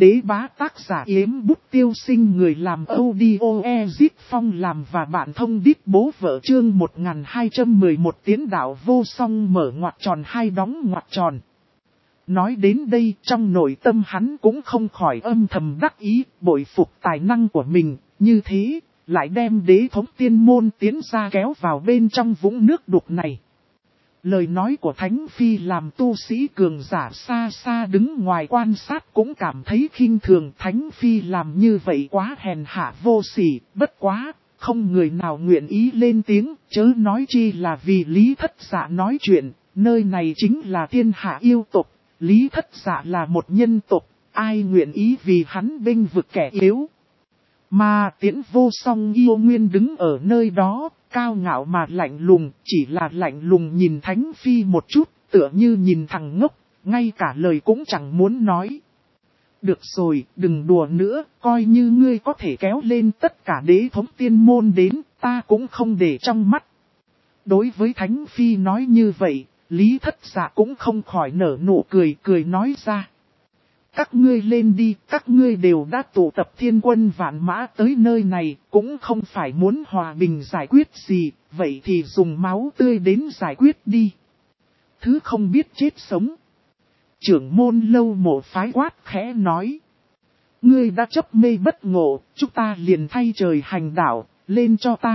Đế bá tác giả Yếm Bút Tiêu Sinh, người làm audio Ezit Phong làm và bạn thông đít bố vợ. Chương 1211 tiến đạo vô song mở ngoặc tròn hai đóng ngoặc tròn. Nói đến đây trong nội tâm hắn cũng không khỏi âm thầm đắc ý, bội phục tài năng của mình, như thế, lại đem đế thống tiên môn tiến ra kéo vào bên trong vũng nước đục này. Lời nói của Thánh Phi làm tu sĩ cường giả xa xa đứng ngoài quan sát cũng cảm thấy khinh thường. Thánh Phi làm như vậy quá hèn hạ vô sỉ, bất quá, không người nào nguyện ý lên tiếng, chớ nói chi là vì Lý Thất Dạ nói chuyện, nơi này chính là thiên hạ yêu tộc, Lý Thất Dạ là một nhân tộc, ai nguyện ý vì hắn bênh vực kẻ yếu. Mà Tiễn Vô Song yêu nguyên đứng ở nơi đó, cao ngạo mà lạnh lùng, chỉ là lạnh lùng nhìn Thánh Phi một chút, tựa như nhìn thằng ngốc, ngay cả lời cũng chẳng muốn nói. Được rồi, đừng đùa nữa, coi như ngươi có thể kéo lên tất cả đế thống tiên môn đến, ta cũng không để trong mắt. Đối với Thánh Phi nói như vậy, Lý Thất Dạ cũng không khỏi nở nụ cười, cười nói ra. Các ngươi lên đi, các ngươi đều đã tụ tập thiên quân vạn mã tới nơi này, cũng không phải muốn hòa bình giải quyết gì, vậy thì dùng máu tươi đến giải quyết đi. Thứ không biết chết sống. Trưởng môn Lâu Mộ phái quát khẽ nói. Ngươi đã chấp mê bất ngộ, chúng ta liền thay trời hành đạo, lên cho ta.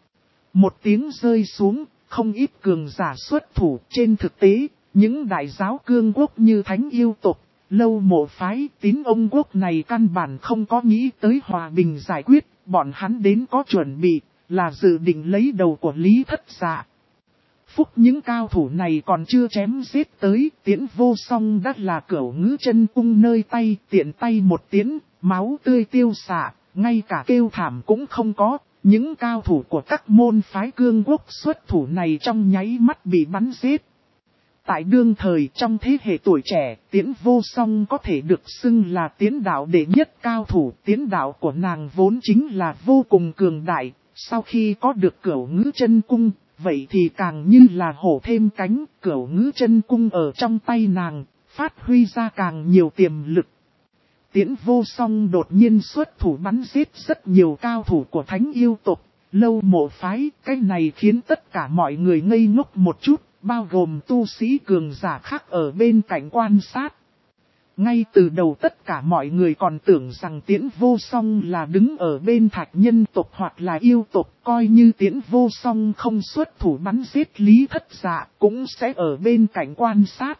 Một tiếng rơi xuống, không ít cường giả xuất thủ. Trên thực tế, những đại giáo cương quốc như Thánh Yêu Tộc, Lâu Mộ phái, Tín Ông quốc này căn bản không có nghĩ tới hòa bình giải quyết, bọn hắn đến có chuẩn bị, là dự định lấy đầu của Lý Thất Dạ. Phúc những cao thủ này còn chưa chém giết tới, Tiễn Vô Song đã là cửu ngữ chân cung nơi tay, tiện tay một tiến, máu tươi tiêu xạ, ngay cả kêu thảm cũng không có. Những cao thủ của các môn phái cương quốc xuất thủ này trong nháy mắt bị bắn giết. Tại đương thời trong thế hệ tuổi trẻ, Tiễn Vô Song có thể được xưng là tiến đạo đệ nhất cao thủ. Tiến đạo của nàng vốn chính là vô cùng cường đại, sau khi có được cửu ngữ chân cung, vậy thì càng như là hổ thêm cánh. Cửu ngữ chân cung ở trong tay nàng, phát huy ra càng nhiều tiềm lực. Tiễn Vô Song đột nhiên xuất thủ bắn giết rất nhiều cao thủ của Thánh Yêu Tộc, Lâu Mộ phái. Cái này khiến tất cả mọi người ngây ngốc một chút, bao gồm tu sĩ cường giả khác ở bên cạnh quan sát. Ngay từ đầu tất cả mọi người còn tưởng rằng Tiễn Vô Song là đứng ở bên Thạch Nhân tộc hoặc là yêu tộc, coi như Tiễn Vô Song không xuất thủ bắn giết Lý Thất Dạ cũng sẽ ở bên cạnh quan sát.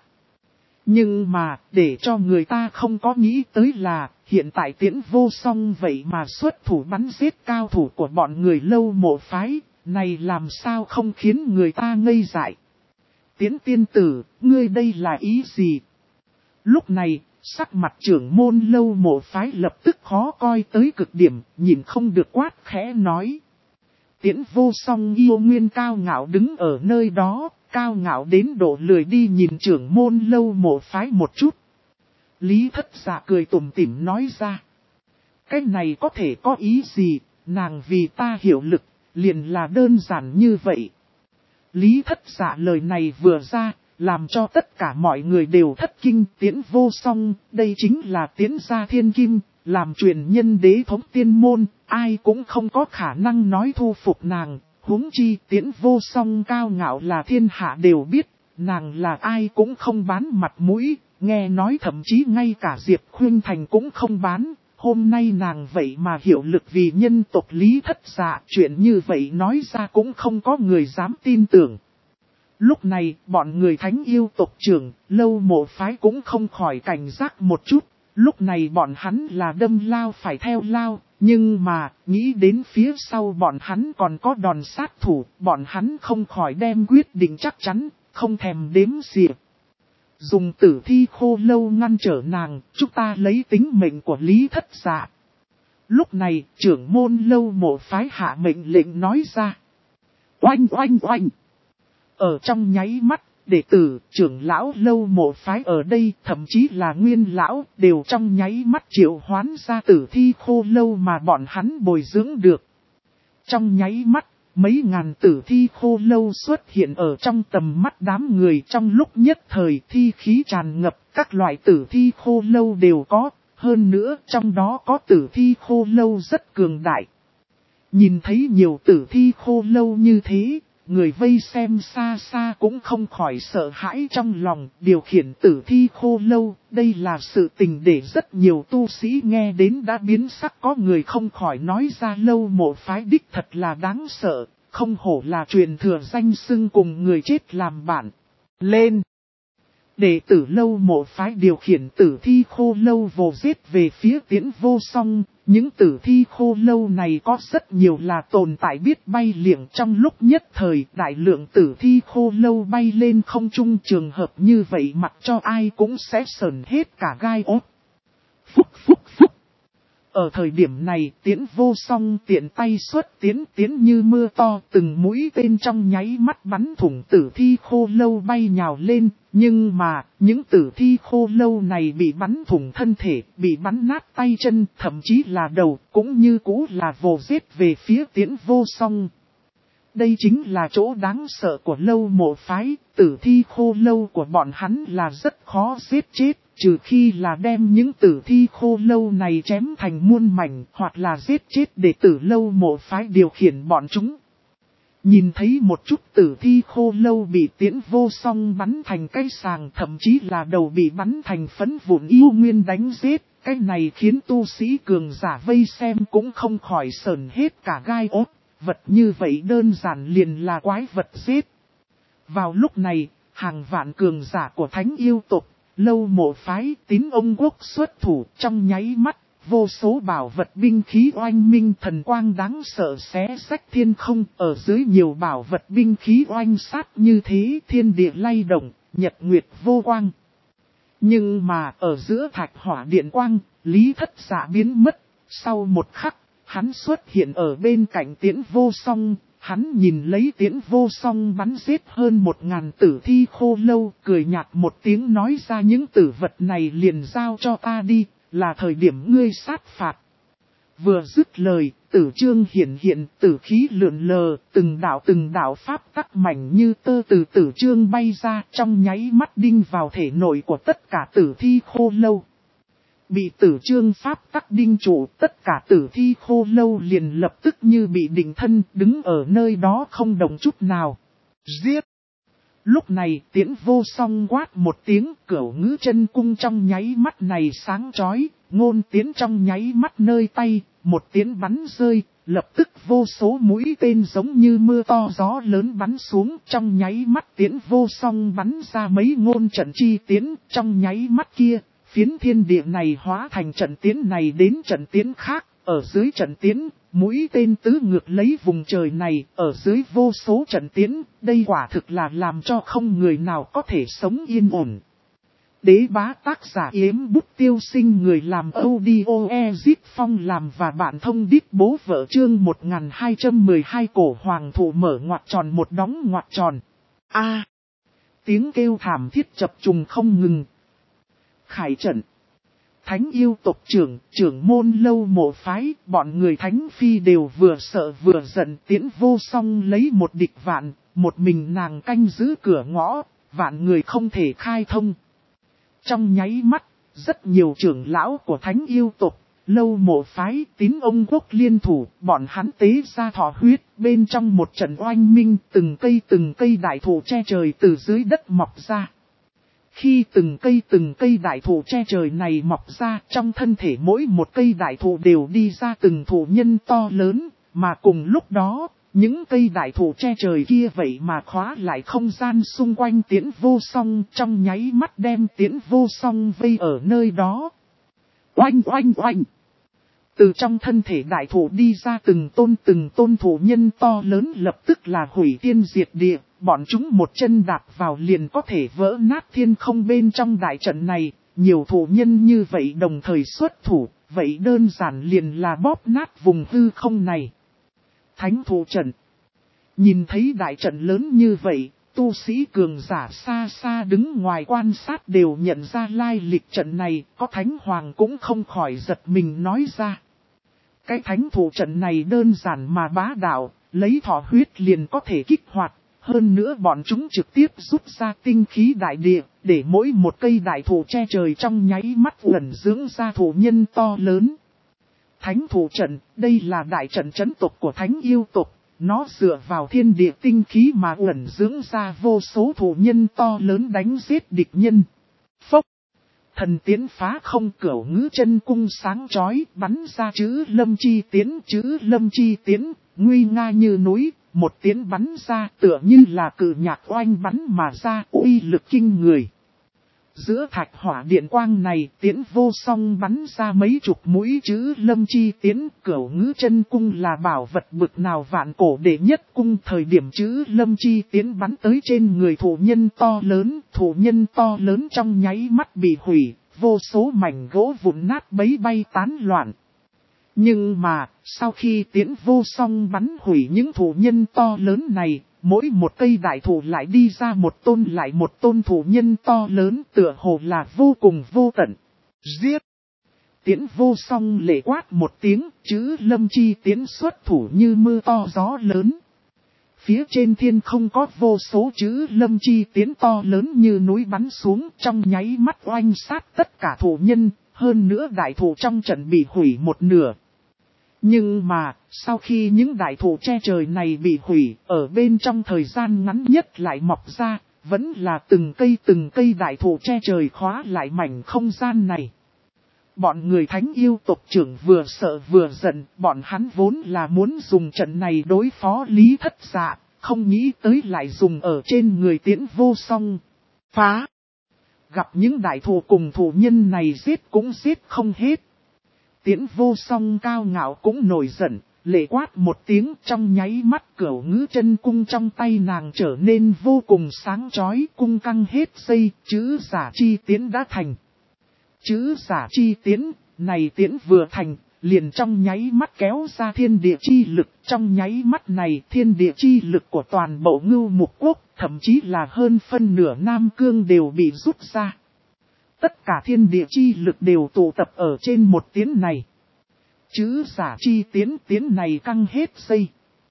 Nhưng mà, để cho người ta không có nghĩ tới là, hiện tại Tiễn Vô Song vậy mà xuất thủ bắn giết cao thủ của bọn người Lâu Mộ phái, này làm sao không khiến người ta ngây dại. Tiễn tiên tử, ngươi đây là ý gì? Lúc này, sắc mặt trưởng môn Lâu Mộ phái lập tức khó coi tới cực điểm, nhìn không được quát khẽ nói. Tiễn Vô Song yêu nguyên cao ngạo đứng ở nơi đó, cao ngạo đến độ lười đi nhìn trưởng môn Lâu Mộ phái một chút. Lý Thất Dạ cười tủm tỉm nói ra. Cái này có thể có ý gì, nàng vì ta hiểu lực, liền là đơn giản như vậy. Lý Thất Dạ lời này vừa ra, làm cho tất cả mọi người đều thất kinh. Tiễn Vô Song, đây chính là Tiễn gia thiên kim, làm truyền nhân đế thống tiên môn, ai cũng không có khả năng nói thu phục nàng. Huống chi Tiễn Vô Song cao ngạo là thiên hạ đều biết, nàng là ai cũng không bán mặt mũi, nghe nói thậm chí ngay cả Diệp Khuynh Thành cũng không bán. Hôm nay nàng vậy mà hiểu lực vì nhân tộc Lý Thất Dạ, chuyện như vậy nói ra cũng không có người dám tin tưởng. Lúc này, bọn người Thánh Yêu tộc trưởng, Lâu Mộ phái cũng không khỏi cảnh giác một chút. Lúc này bọn hắn là đâm lao phải theo lao, nhưng mà, nghĩ đến phía sau bọn hắn còn có đòn sát thủ, bọn hắn không khỏi đem quyết định chắc chắn, không thèm đếm xỉa. Dùng tử thi khô lâu ngăn trở nàng, chúng ta lấy tính mệnh của Lý Thất Dạ. Lúc này, trưởng môn Lâu Mộ phái hạ mệnh lệnh nói ra. Oanh oanh oanh! Ở trong nháy mắt, đệ tử, trưởng lão Lâu Mộ phái ở đây, thậm chí là nguyên lão, đều trong nháy mắt triệu hoán ra tử thi khô lâu mà bọn hắn bồi dưỡng được. Trong nháy mắt, mấy ngàn tử thi khô lâu xuất hiện ở trong tầm mắt đám người. Trong lúc nhất thời thi khí tràn ngập, các loại tử thi khô lâu đều có. hơn nữa trong đó có tử thi khô lâu rất cường đại. Nhìn thấy nhiều tử thi khô lâu như thế, người vây xem xa xa cũng không khỏi sợ hãi trong lòng. Điều khiển tử thi khô lâu, đây là sự tình để rất nhiều tu sĩ nghe đến đã biến sắc, có người không khỏi nói ra Lâu Mộ phái đích thật là đáng sợ, không hổ là truyền thừa danh xưng cùng người chết làm bạn. Lên! Đệ tử Lâu Mộ phái điều khiển tử thi khô lâu vồ giết về phía Tiễn Vô Song. Những tử thi khô lâu này có rất nhiều là tồn tại biết bay liệng, trong lúc nhất thời đại lượng tử thi khô lâu bay lên không trung, trường hợp như vậy mặc cho ai cũng sẽ sởn hết cả gai ốt. Phúc phúc phúc. Ở thời điểm này Tiễn Vô Song tiện tay xuất tiến như mưa to, từng mũi tên trong nháy mắt bắn thủng tử thi khô lâu bay nhào lên. Nhưng mà, những tử thi khô lâu này bị bắn thủng thân thể, bị bắn nát tay chân, thậm chí là đầu, cũng như cũ là vồ giết về phía Tiễn Vô Song. Đây chính là chỗ đáng sợ của Lâu Mộ phái, tử thi khô lâu của bọn hắn là rất khó giết chết, trừ khi là đem những tử thi khô lâu này chém thành muôn mảnh, hoặc là giết chết đệ tử Lâu Mộ phái điều khiển bọn chúng. Nhìn thấy một chút tử thi khô lâu bị Tiễn Vô Song bắn thành cái sàng, thậm chí là đầu bị bắn thành phấn vụn yêu nguyên đánh giết, cái này khiến tu sĩ cường giả vây xem cũng không khỏi sởn hết cả gai ốt. Vật như vậy đơn giản liền là quái vật giết. Vào lúc này, hàng vạn cường giả của Thánh yêu tộc, Lâu Mộ phái, Tín ông quốc xuất thủ, trong nháy mắt, vô số bảo vật binh khí oanh minh thần quang đáng sợ xé rách thiên không. Ở dưới nhiều bảo vật binh khí oanh sát như thế, thiên địa lay động, nhật nguyệt vô quang. Nhưng mà ở giữa thạch hỏa điện quang, Lý Thất Dạ biến mất. Sau một khắc, hắn xuất hiện ở bên cạnh Tiễn Vô Song. Hắn nhìn lấy Tiễn Vô Song bắn giết hơn 1000 tử thi khô lâu, cười nhạt một tiếng nói ra những tử vật này liền giao cho ta đi, là thời điểm ngươi sát phạt. Vừa dứt lời, tử chương hiện, tử khí lượn lờ, từng đạo pháp tắc mảnh như tơ từ tử chương bay ra, trong nháy mắt đinh vào thể nội của tất cả tử thi khô lâu. Bị tử chương pháp tắc đinh trụ, tất cả tử thi khô lâu liền lập tức như bị định thân, đứng ở nơi đó không động chút nào. Giết! Lúc này Tiễn Vô Song quát một tiếng, cửu ngữ chân cung trong nháy mắt này sáng chói, ngôn tiến trong nháy mắt nơi tay, một tiến bắn rơi, lập tức vô số mũi tên giống như mưa to gió lớn bắn xuống, trong nháy mắt Tiễn Vô Song bắn ra mấy ngôn trận chi tiến, trong nháy mắt kia, phiến thiên địa này hóa thành trận tiến này đến trận tiến khác, ở dưới trận tiến, mũi tên tứ ngược lấy vùng trời này, ở dưới vô số trận tiến, đây quả thực là làm cho không người nào có thể sống yên ổn. Đế bá tác giả Yếm Bút Tiêu Sinh, người làm audio Ezip Phong làm và bạn thông đít bố vợ chương 1212 cổ hoàng thụ mở ngoặc tròn một đóng ngoặc tròn. A. Tiếng kêu thảm thiết chập trùng không ngừng. Khải trận. Thánh yêu tộc trưởng môn Lâu Mộ phái, bọn người Thánh Phi đều vừa sợ vừa giận. Tiễn Vô Song lấy một địch vạn, một mình nàng canh giữ cửa ngõ, vạn người không thể khai thông. Trong nháy mắt, rất nhiều trưởng lão của Thánh yêu tộc, Lâu Mộ phái, Tín ông quốc liên thủ, bọn hắn tế ra thọ huyết, bên trong một trận oanh minh, từng cây đại thụ che trời từ dưới đất mọc ra. Khi từng cây đại thụ che trời này mọc ra, trong thân thể mỗi một cây đại thụ đều đi ra từng thụ nhân to lớn, mà cùng lúc đó, những cây đại thụ che trời kia vậy mà khóa lại không gian xung quanh Tiễn Vô Song, trong nháy mắt đem Tiễn Vô Song vây ở nơi đó. Oanh oanh oanh! Từ trong thân thể đại thụ đi ra từng tôn thụ nhân to lớn, lập tức là hủy thiên diệt địa, bọn chúng một chân đạp vào liền có thể vỡ nát thiên không. Bên trong đại trận này, nhiều thụ nhân như vậy đồng thời xuất thủ, vậy đơn giản liền là bóp nát vùng hư không này. Thánh thụ trận. Nhìn thấy đại trận lớn như vậy, tu sĩ cường giả xa xa đứng ngoài quan sát đều nhận ra lai lịch trận này, có thánh hoàng cũng không khỏi giật mình nói ra. Cái thánh thụ trận này đơn giản mà bá đạo, lấy thọ huyết liền có thể kích hoạt, Hơn nữa bọn chúng trực tiếp rút ra tinh khí đại địa, để mỗi một cây đại thụ che trời trong nháy mắt ẩn dưỡng ra thụ nhân to lớn. Thánh thủ trận, đây là đại trận trấn tộc của thánh yêu tộc, nó dựa vào thiên địa tinh khí mà ẩn dưỡng ra vô số thụ nhân to lớn đánh giết địch nhân. Phốc! Thần tiến phá không, cửu ngữ chân cung sáng chói, bắn ra chữ lâm chi tiến, nguy nga như núi, một tiến bắn ra tựa như là cự nhạc oanh bắn mà ra, uy lực kinh người. Giữa thạch hỏa điện quang này, tiến vô song bắn ra mấy chục mũi chữ lâm chi tiến, cửu ngữ chân cung là bảo vật bực nào vạn cổ đệ nhất cung. Thời điểm chữ lâm chi tiến bắn tới trên người thủ nhân to lớn trong nháy mắt bị hủy, vô số mảnh gỗ vụn nát bấy bay tán loạn. Nhưng mà, sau khi tiến vô song bắn hủy những thủ nhân to lớn này, mỗi một cây đại thụ lại đi ra một tôn thủ nhân to lớn, tựa hồ là vô cùng vô tận. Giết! Tiến vô song lệ quát một tiếng, chữ lâm chi tiến xuất thủ như mưa to gió lớn. Phía trên thiên không có vô số chữ lâm chi tiến to lớn như núi bắn xuống, trong nháy mắt oanh sát tất cả thủ nhân, hơn nữa đại thụ trong trận bị hủy một nửa. Nhưng mà, sau khi những đại thụ che trời này bị hủy, ở bên trong thời gian ngắn nhất lại mọc ra, vẫn là từng cây đại thụ che trời khóa lại mảnh không gian này. Bọn người thánh yêu tộc trưởng vừa sợ vừa giận, bọn hắn vốn là muốn dùng trận này đối phó Lý Thất Dạ, không nghĩ tới lại dùng ở trên người Tiễn vô song. Phá! Gặp những đại thụ cùng thủ nhân này giết cũng giết không hết. Tiễn vô song cao ngạo cũng nổi giận, lệ quát một tiếng, trong nháy mắt cửu ngữ chân cung trong tay nàng trở nên vô cùng sáng chói, cung căng hết dây, chữ giả chi tiến đã thành. Chữ giả chi tiến, này tiến vừa thành, liền trong nháy mắt kéo ra thiên địa chi lực, trong nháy mắt này thiên địa chi lực của toàn bộ Ngưu Mục Quốc, thậm chí là hơn phân nửa Nam Cương đều bị rút ra. Tất cả thiên địa chi lực đều tụ tập ở trên một tiến này. Chữ giả chi tiến này căng hết dây.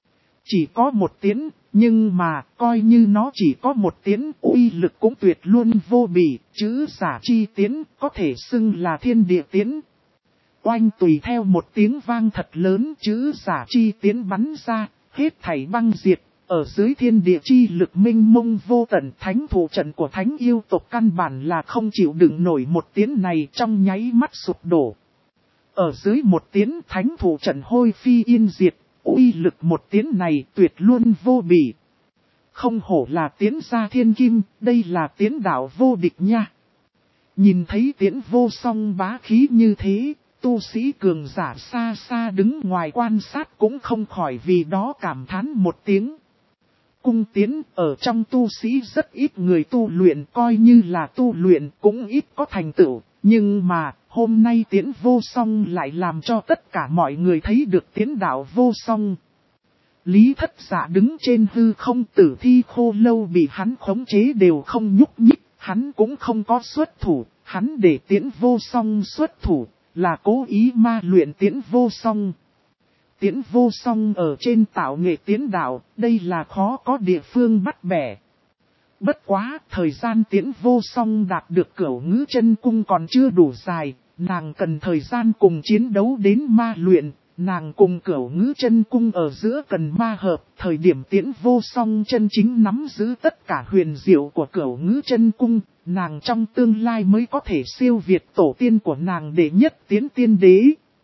Chỉ có một tiến, nhưng mà coi như nó chỉ có một tiến, uy lực cũng tuyệt luôn vô bỉ. Chữ giả chi tiến có thể xưng là thiên địa tiến. Oanh tùy theo một tiếng vang thật lớn, chữ giả chi tiến bắn ra, hết thảy băng diệt. Ở dưới thiên địa chi lực minh mông vô tận, thánh thủ trận của thánh yêu tộc căn bản là không chịu đựng nổi một tiến này, trong nháy mắt sụp đổ. Ở dưới một tiến thánh thủ trận hôi phi yên diệt, uy lực một tiến này tuyệt luôn vô bỉ. Không hổ là tiến gia thiên kim, đây là tiến đạo vô địch nha. Nhìn thấy tiến vô song bá khí như thế, tu sĩ cường giả xa xa đứng ngoài quan sát cũng không khỏi vì đó cảm thán một tiếng. Cung tiến ở trong tu sĩ rất ít người tu luyện, coi như là tu luyện cũng ít có thành tựu, nhưng mà hôm nay tiến vô song lại làm cho tất cả mọi người thấy được tiến đạo vô song. Lý Thất Dạ đứng trên hư không, tử thi khô lâu bị hắn khống chế đều không nhúc nhích, hắn cũng không có xuất thủ, hắn để tiến vô song xuất thủ, là cố ý ma luyện tiến vô song. Tiễn vô song ở trên tạo nghệ tiến đạo, đây là khó có địa phương bắt bẻ. Bất quá, thời gian tiễn vô song đạt được cửu ngữ chân cung còn chưa đủ dài, nàng cần thời gian cùng chiến đấu đến ma luyện, nàng cùng cửu ngữ chân cung ở giữa cần ma hợp, thời điểm tiễn vô song chân chính nắm giữ tất cả huyền diệu của cửu ngữ chân cung, nàng trong tương lai mới có thể siêu việt tổ tiên của nàng để nhất tiến tiên đế.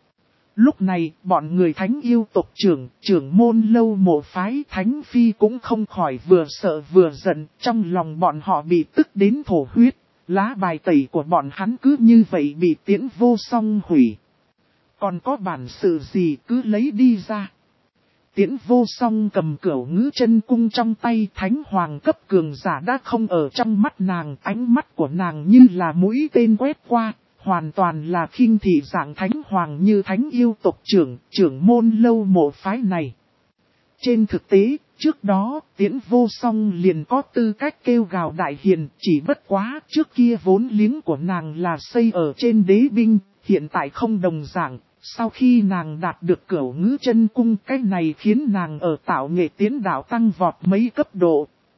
Lúc này, bọn người thánh yêu tộc trưởng môn lâu mộ phái thánh phi cũng không khỏi vừa sợ vừa giận, trong lòng bọn họ bị tức đến thổ huyết, lá bài tẩy của bọn hắn cứ như vậy bị tiễn vô song hủy. Còn có bản sự gì cứ lấy đi ra. Tiễn vô song cầm cửu ngữ chân cung trong tay, thánh hoàng cấp cường giả đã không ở trong mắt nàng, ánh mắt của nàng như là mũi tên quét qua. Hoàn toàn là khinh thị dạng thánh hoàng như thánh yêu tộc trưởng môn lâu mộ phái này. Trên thực tế, trước đó, tiễn vô song liền có tư cách kêu gào đại hiền, chỉ bất quá trước kia vốn liếng của nàng là xây ở trên đế binh, hiện tại không đồng dạng. Sau khi nàng đạt được cửu ngữ chân cung, cái này khiến nàng ở tạo nghệ tiến đạo tăng vọt mấy cấp độ.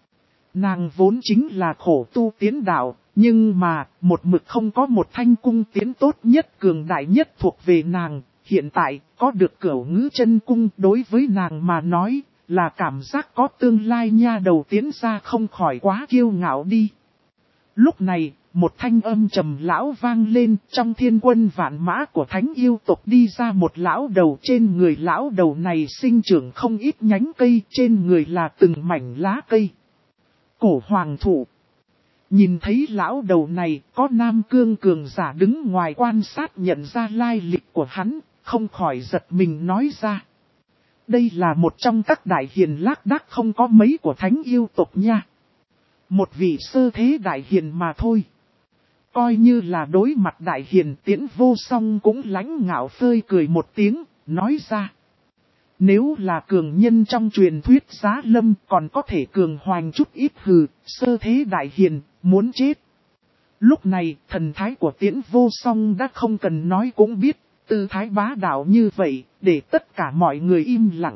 Nàng vốn chính là khổ tu tiến đạo, nhưng mà, một mực không có một thanh cung tiến tốt nhất cường đại nhất thuộc về nàng. Hiện tại, có được Cửu Ngữ Chân Cung đối với nàng mà nói, là cảm giác có tương lai nha đầu tiến ra không khỏi quá kiêu ngạo đi. Lúc này, một thanh âm trầm lão vang lên, trong thiên quân vạn mã của thánh yêu tộc đi ra một lão đầu, trên người lão đầu này sinh trưởng không ít nhánh cây, trên người là từng mảnh lá cây. Cổ hoàng thụ. Nhìn thấy lão đầu này, có nam cương cường giả đứng ngoài quan sát nhận ra lai lịch của hắn, không khỏi giật mình nói ra. Đây là một trong các đại hiền lác đác không có mấy của thánh yêu tộc nha. Một vị sơ thế đại hiền mà thôi. Coi như là đối mặt đại hiền, Tiễn Vô Song cũng lãnh ngạo phơi cười một tiếng, nói ra. Nếu là cường nhân trong truyền thuyết Giá Lâm còn có thể cường hoành chút ít hừ, sơ thế đại hiền, muốn chết. Lúc này, thần thái của Tiễn Vô Song đã không cần nói cũng biết, tư thái bá đạo như vậy, để tất cả mọi người im lặng.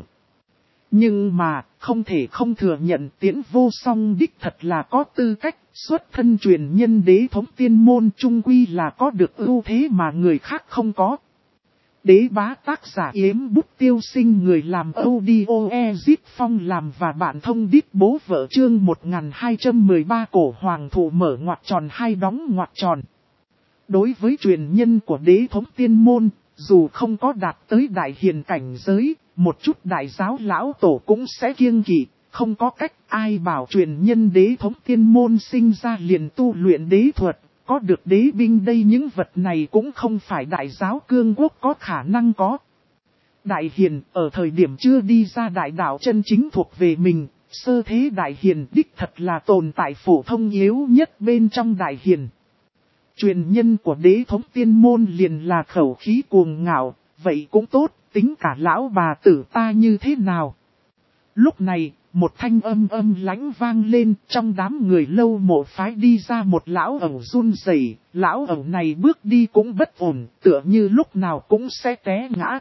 Nhưng mà, không thể không thừa nhận Tiễn Vô Song đích thật là có tư cách, xuất thân truyền nhân đế thống tiên môn trung quy là có được ưu thế mà người khác không có. Đế bá tác giả Yếm Bút Tiêu Sinh, người làm audio Ezip Phong làm và bạn thông đít bố vợ chương 1213 cổ hoàng thụ mở ngoặc tròn hai đóng ngoặc tròn. Đối với truyền nhân của đế thống tiên môn, dù không có đạt tới đại hiền cảnh giới, một chút đại giáo lão tổ cũng sẽ kiêng kỵ, không có cách ai bảo truyền nhân đế thống tiên môn sinh ra liền tu luyện đế thuật, có được đế binh đây những vật này cũng không phải đại giáo cương quốc có khả năng có. Đại hiền ở thời điểm chưa đi ra đại đạo chân chính thuộc về mình, sơ thế đại hiền đích thật là tồn tại phổ thông yếu nhất bên trong đại hiền. Truyền nhân của đế thống tiên môn liền là khẩu khí cuồng ngạo, vậy cũng tốt, tính cả lão bà tử ta như thế nào. Lúc này, một thanh âm lãnh vang lên, trong đám người Lâu Mộ phái đi ra một lão ẩu run rẩy, lão ẩu này bước đi cũng bất ổn, tựa như lúc nào cũng sẽ té ngã.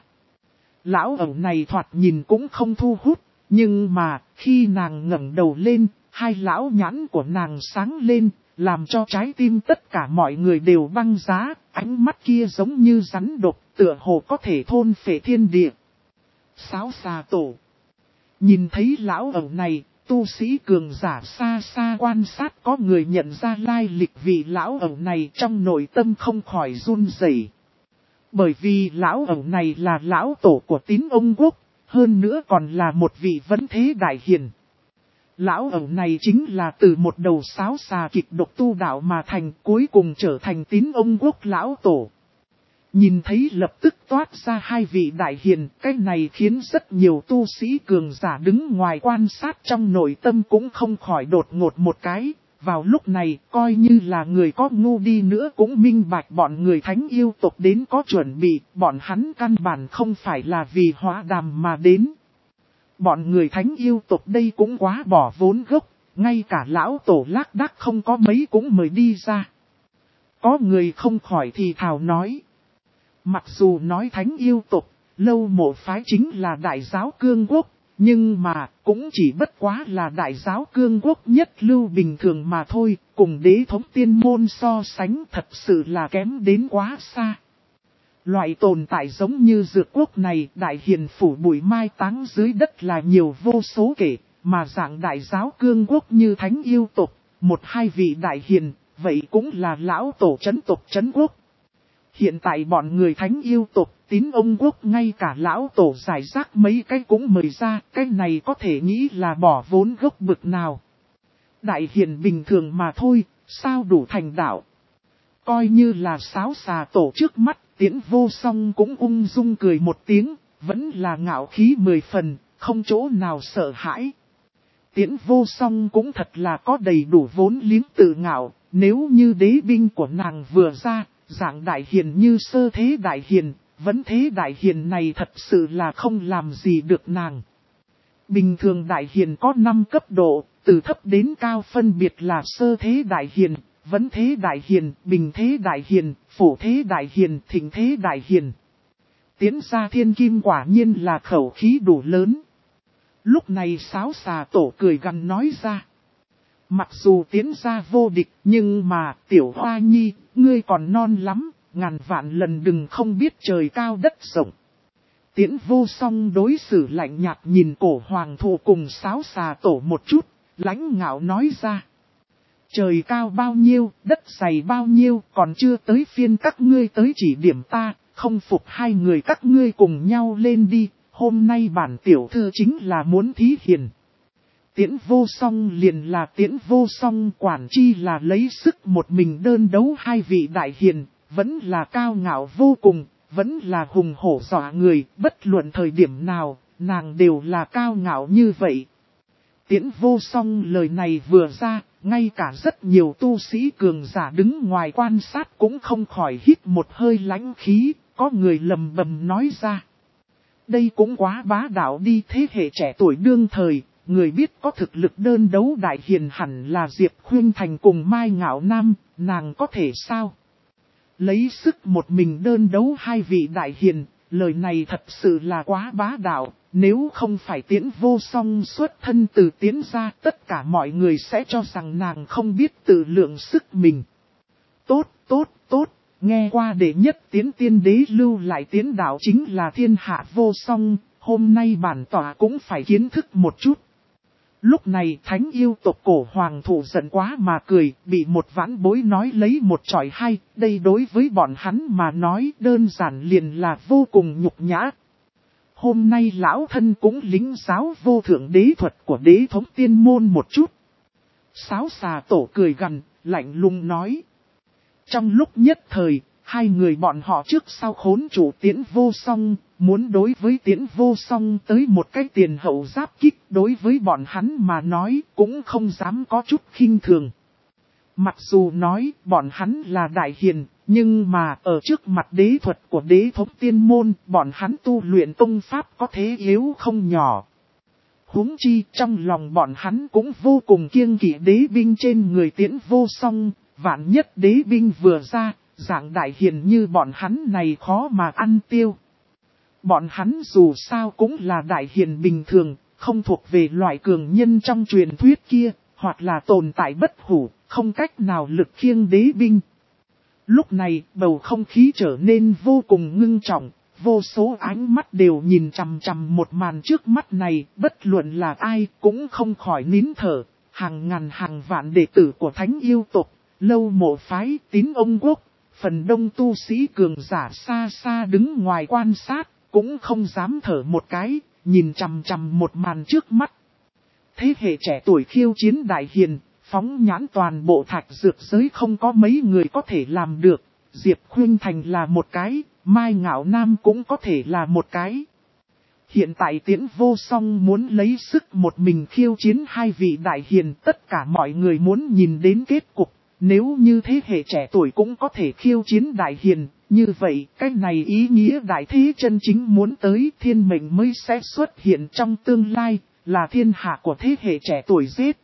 Lão ẩu này thoạt nhìn cũng không thu hút, nhưng mà, khi nàng ngẩng đầu lên, hai lão nhãn của nàng sáng lên, làm cho trái tim tất cả mọi người đều băng giá, ánh mắt kia giống như rắn độc, tựa hồ có thể thôn phệ thiên địa. Sáo xà tổ. Nhìn thấy lão ẩu này, tu sĩ cường giả xa xa quan sát có người nhận ra lai lịch vì lão ẩu này trong nội tâm không khỏi run rẩy. Bởi vì lão ẩu này là lão tổ của Tín Ông Quốc, hơn nữa còn là một vị vấn thế đại hiền. Lão ẩu này chính là từ một đầu sáo xà kịch độc tu đạo mà thành, cuối cùng trở thành Tín Ông Quốc lão tổ. Nhìn thấy lập tức toát ra hai vị đại hiền, cái này khiến rất nhiều tu sĩ cường giả đứng ngoài quan sát trong nội tâm cũng không khỏi đột ngột một cái. Vào lúc này, coi như là người có ngu đi nữa cũng minh bạch bọn người thánh yêu tộc đến có chuẩn bị, bọn hắn căn bản không phải là vì hóa đàm mà đến. Bọn người thánh yêu tộc đây cũng quá bỏ vốn gốc, ngay cả lão tổ lác đác không có mấy cũng mời đi ra. Có người không khỏi thì thào nói. Mặc dù nói thánh yêu tộc, Lâu Mộ phái chính là đại giáo cương quốc, nhưng mà cũng chỉ bất quá là đại giáo cương quốc nhất lưu bình thường mà thôi, cùng đế thống tiên môn so sánh thật sự là kém đến quá xa. Loại tồn tại giống như dược quốc này, đại hiền phủ bụi mai táng dưới đất là nhiều vô số kể, mà dạng đại giáo cương quốc như thánh yêu tộc, một hai vị đại hiền, vậy cũng là lão tổ chấn tộc chấn quốc. Hiện tại bọn người thánh yêu tộc, Tín Ông Quốc ngay cả lão tổ giải rác mấy cái cũng mời ra, cái này có thể nghĩ là bỏ vốn gốc bực nào. Đại hiền bình thường mà thôi, sao đủ thành đạo. Coi như là sáo xà tổ trước mắt, Tiễn Vô Song cũng ung dung cười một tiếng, vẫn là ngạo khí 10 phần, không chỗ nào sợ hãi. Tiễn Vô Song cũng thật là có đầy đủ vốn liếng tự ngạo, nếu như đế binh của nàng vừa ra, dạng đại hiền như sơ thế đại hiền, vấn thế đại hiền này thật sự là không làm gì được nàng. Bình thường đại hiền có 5 cấp độ, từ thấp đến cao phân biệt là sơ thế đại hiền, vấn thế đại hiền, bình thế đại hiền, phổ thế đại hiền, thịnh thế đại hiền. Tiến ra thiên kim quả nhiên là khẩu khí đủ lớn. Lúc này sáo xà tổ cười gằn nói ra. Mặc dù tiến ra vô địch, nhưng mà tiểu hoa nhi, ngươi còn non lắm, ngàn vạn lần đừng không biết trời cao đất rộng. Tiễn Vô Song đối xử lạnh nhạt nhìn cổ hoàng thụ cùng Sáo Xà Tổ một chút, lãnh ngạo nói ra. Trời cao bao nhiêu, đất dày bao nhiêu, còn chưa tới phiên các ngươi tới chỉ điểm ta, không phục hai người các ngươi cùng nhau lên đi, hôm nay bản tiểu thư chính là muốn thí hiền. Tiễn Vô Song liền là Tiễn Vô Song, quản chi là lấy sức một mình đơn đấu hai vị đại hiền, vẫn là cao ngạo vô cùng, vẫn là hùng hổ dọa người, bất luận thời điểm nào, nàng đều là cao ngạo như vậy. Tiễn Vô Song lời này vừa ra, ngay cả rất nhiều tu sĩ cường giả đứng ngoài quan sát cũng không khỏi hít một hơi lãnh khí, có người lầm bầm nói ra. Đây cũng quá bá đạo đi, thế hệ trẻ tuổi đương thời, người biết có thực lực đơn đấu đại hiền hẳn là Diệp Khuyên Thành cùng Mai Ngạo Nam, nàng có thể sao? Lấy sức một mình đơn đấu hai vị đại hiền, lời này thật sự là quá bá đạo, nếu không phải Tiễn Vô Song xuất thân từ Tiễn ra, tất cả mọi người sẽ cho rằng nàng không biết tự lượng sức mình. Tốt, tốt, tốt, nghe qua đệ nhất Tiễn tiên đế lưu lại Tiễn đạo chính là thiên hạ vô song, hôm nay bản tỏa cũng phải kiến thức một chút. Lúc này thánh yêu tộc cổ hoàng thụ giận quá mà cười, bị một vãn bối nói lấy một tròi hay, đây đối với bọn hắn mà nói đơn giản liền là vô cùng nhục nhã. Hôm nay lão thân cũng lính giáo vô thượng đế thuật của đế thống tiên môn một chút. Sáo Xà Tổ cười gằn, lạnh lùng nói. Trong lúc nhất thời, hai người bọn họ trước sau khốn chủ Tiễn Vô Song, muốn đối với Tiễn Vô Song tới một cái tiền hậu giáp kích, đối với bọn hắn mà nói cũng không dám có chút khinh thường. Mặc dù nói bọn hắn là đại hiền, nhưng mà ở trước mặt đế thuật của đế thống tiên môn, bọn hắn tu luyện tông pháp có thế yếu không nhỏ. Huống chi trong lòng bọn hắn cũng vô cùng kiêng kỵ đế binh trên người Tiễn Vô Song, vạn nhất đế binh vừa ra, dạng đại hiền như bọn hắn này khó mà ăn tiêu. Bọn hắn dù sao cũng là đại hiền bình thường, không thuộc về loại cường nhân trong truyền thuyết kia, hoặc là tồn tại bất hủ, không cách nào lực khiêng đế binh. Lúc này, bầu không khí trở nên vô cùng ngưng trọng, vô số ánh mắt đều nhìn chằm chằm một màn trước mắt này, bất luận là ai cũng không khỏi nín thở, hàng ngàn hàng vạn đệ tử của thánh yêu tộc, lâu mộ phái, tín ông quốc, phần đông tu sĩ cường giả xa xa đứng ngoài quan sát, cũng không dám thở một cái, nhìn chằm chằm một màn trước mắt. Thế hệ trẻ tuổi khiêu chiến đại hiền, phóng nhãn toàn bộ thạch dược giới không có mấy người có thể làm được, Diệp Khuyên Thành là một cái, Mai Ngạo Nam cũng có thể là một cái. Hiện tại Tiễn Vô Song muốn lấy sức một mình khiêu chiến hai vị đại hiền, tất cả mọi người muốn nhìn đến kết cục. Nếu như thế hệ trẻ tuổi cũng có thể khiêu chiến đại hiền, như vậy cái này ý nghĩa đại thế chân chính muốn tới thiên mệnh mới sẽ xuất hiện trong tương lai, là thiên hạ của thế hệ trẻ tuổi giết.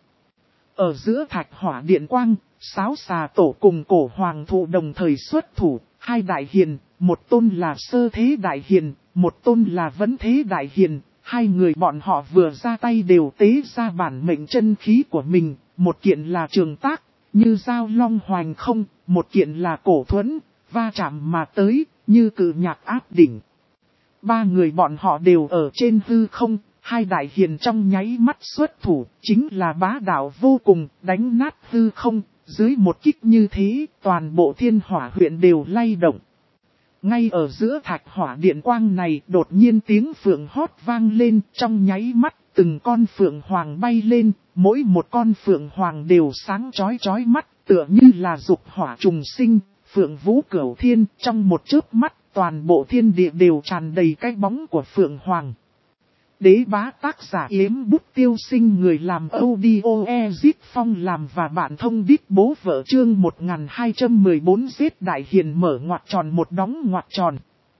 Ở giữa Thạch Hỏa Điện Quang, Sáo Xà Tổ cùng cổ hoàng thụ đồng thời xuất thủ, hai đại hiền, một tôn là sơ thế đại hiền, một tôn là vấn thế đại hiền, hai người bọn họ vừa ra tay đều tế ra bản mệnh chân khí của mình, một kiện là trường tác, như dao long hoành không, một kiện là cổ thuẫn, va chạm mà tới, như cự nhạc áp đỉnh. Ba người bọn họ đều ở trên hư không, hai đại hiền trong nháy mắt xuất thủ, chính là bá đạo vô cùng, đánh nát hư không, dưới một kích như thế, toàn bộ thiên hỏa huyện đều lay động. Ngay ở giữa Thạch Hỏa Điện Quang này, đột nhiên tiếng phượng hót vang lên, trong nháy mắt, từng con phượng hoàng bay lên, mỗi một con phượng hoàng đều sáng chói chói mắt, tựa như là dục hỏa trùng sinh, phượng vũ cửu thiên, trong một chớp mắt, toàn bộ thiên địa đều tràn đầy cái bóng của phượng hoàng. Đế bá tác giả Yếm Bút Tiêu Sinh, người làm audio Ezit Phong làm và bạn thông đít bố vợ chương 1214 giết đại hiền mở ngoặc tròn một đóng ngoặc tròn.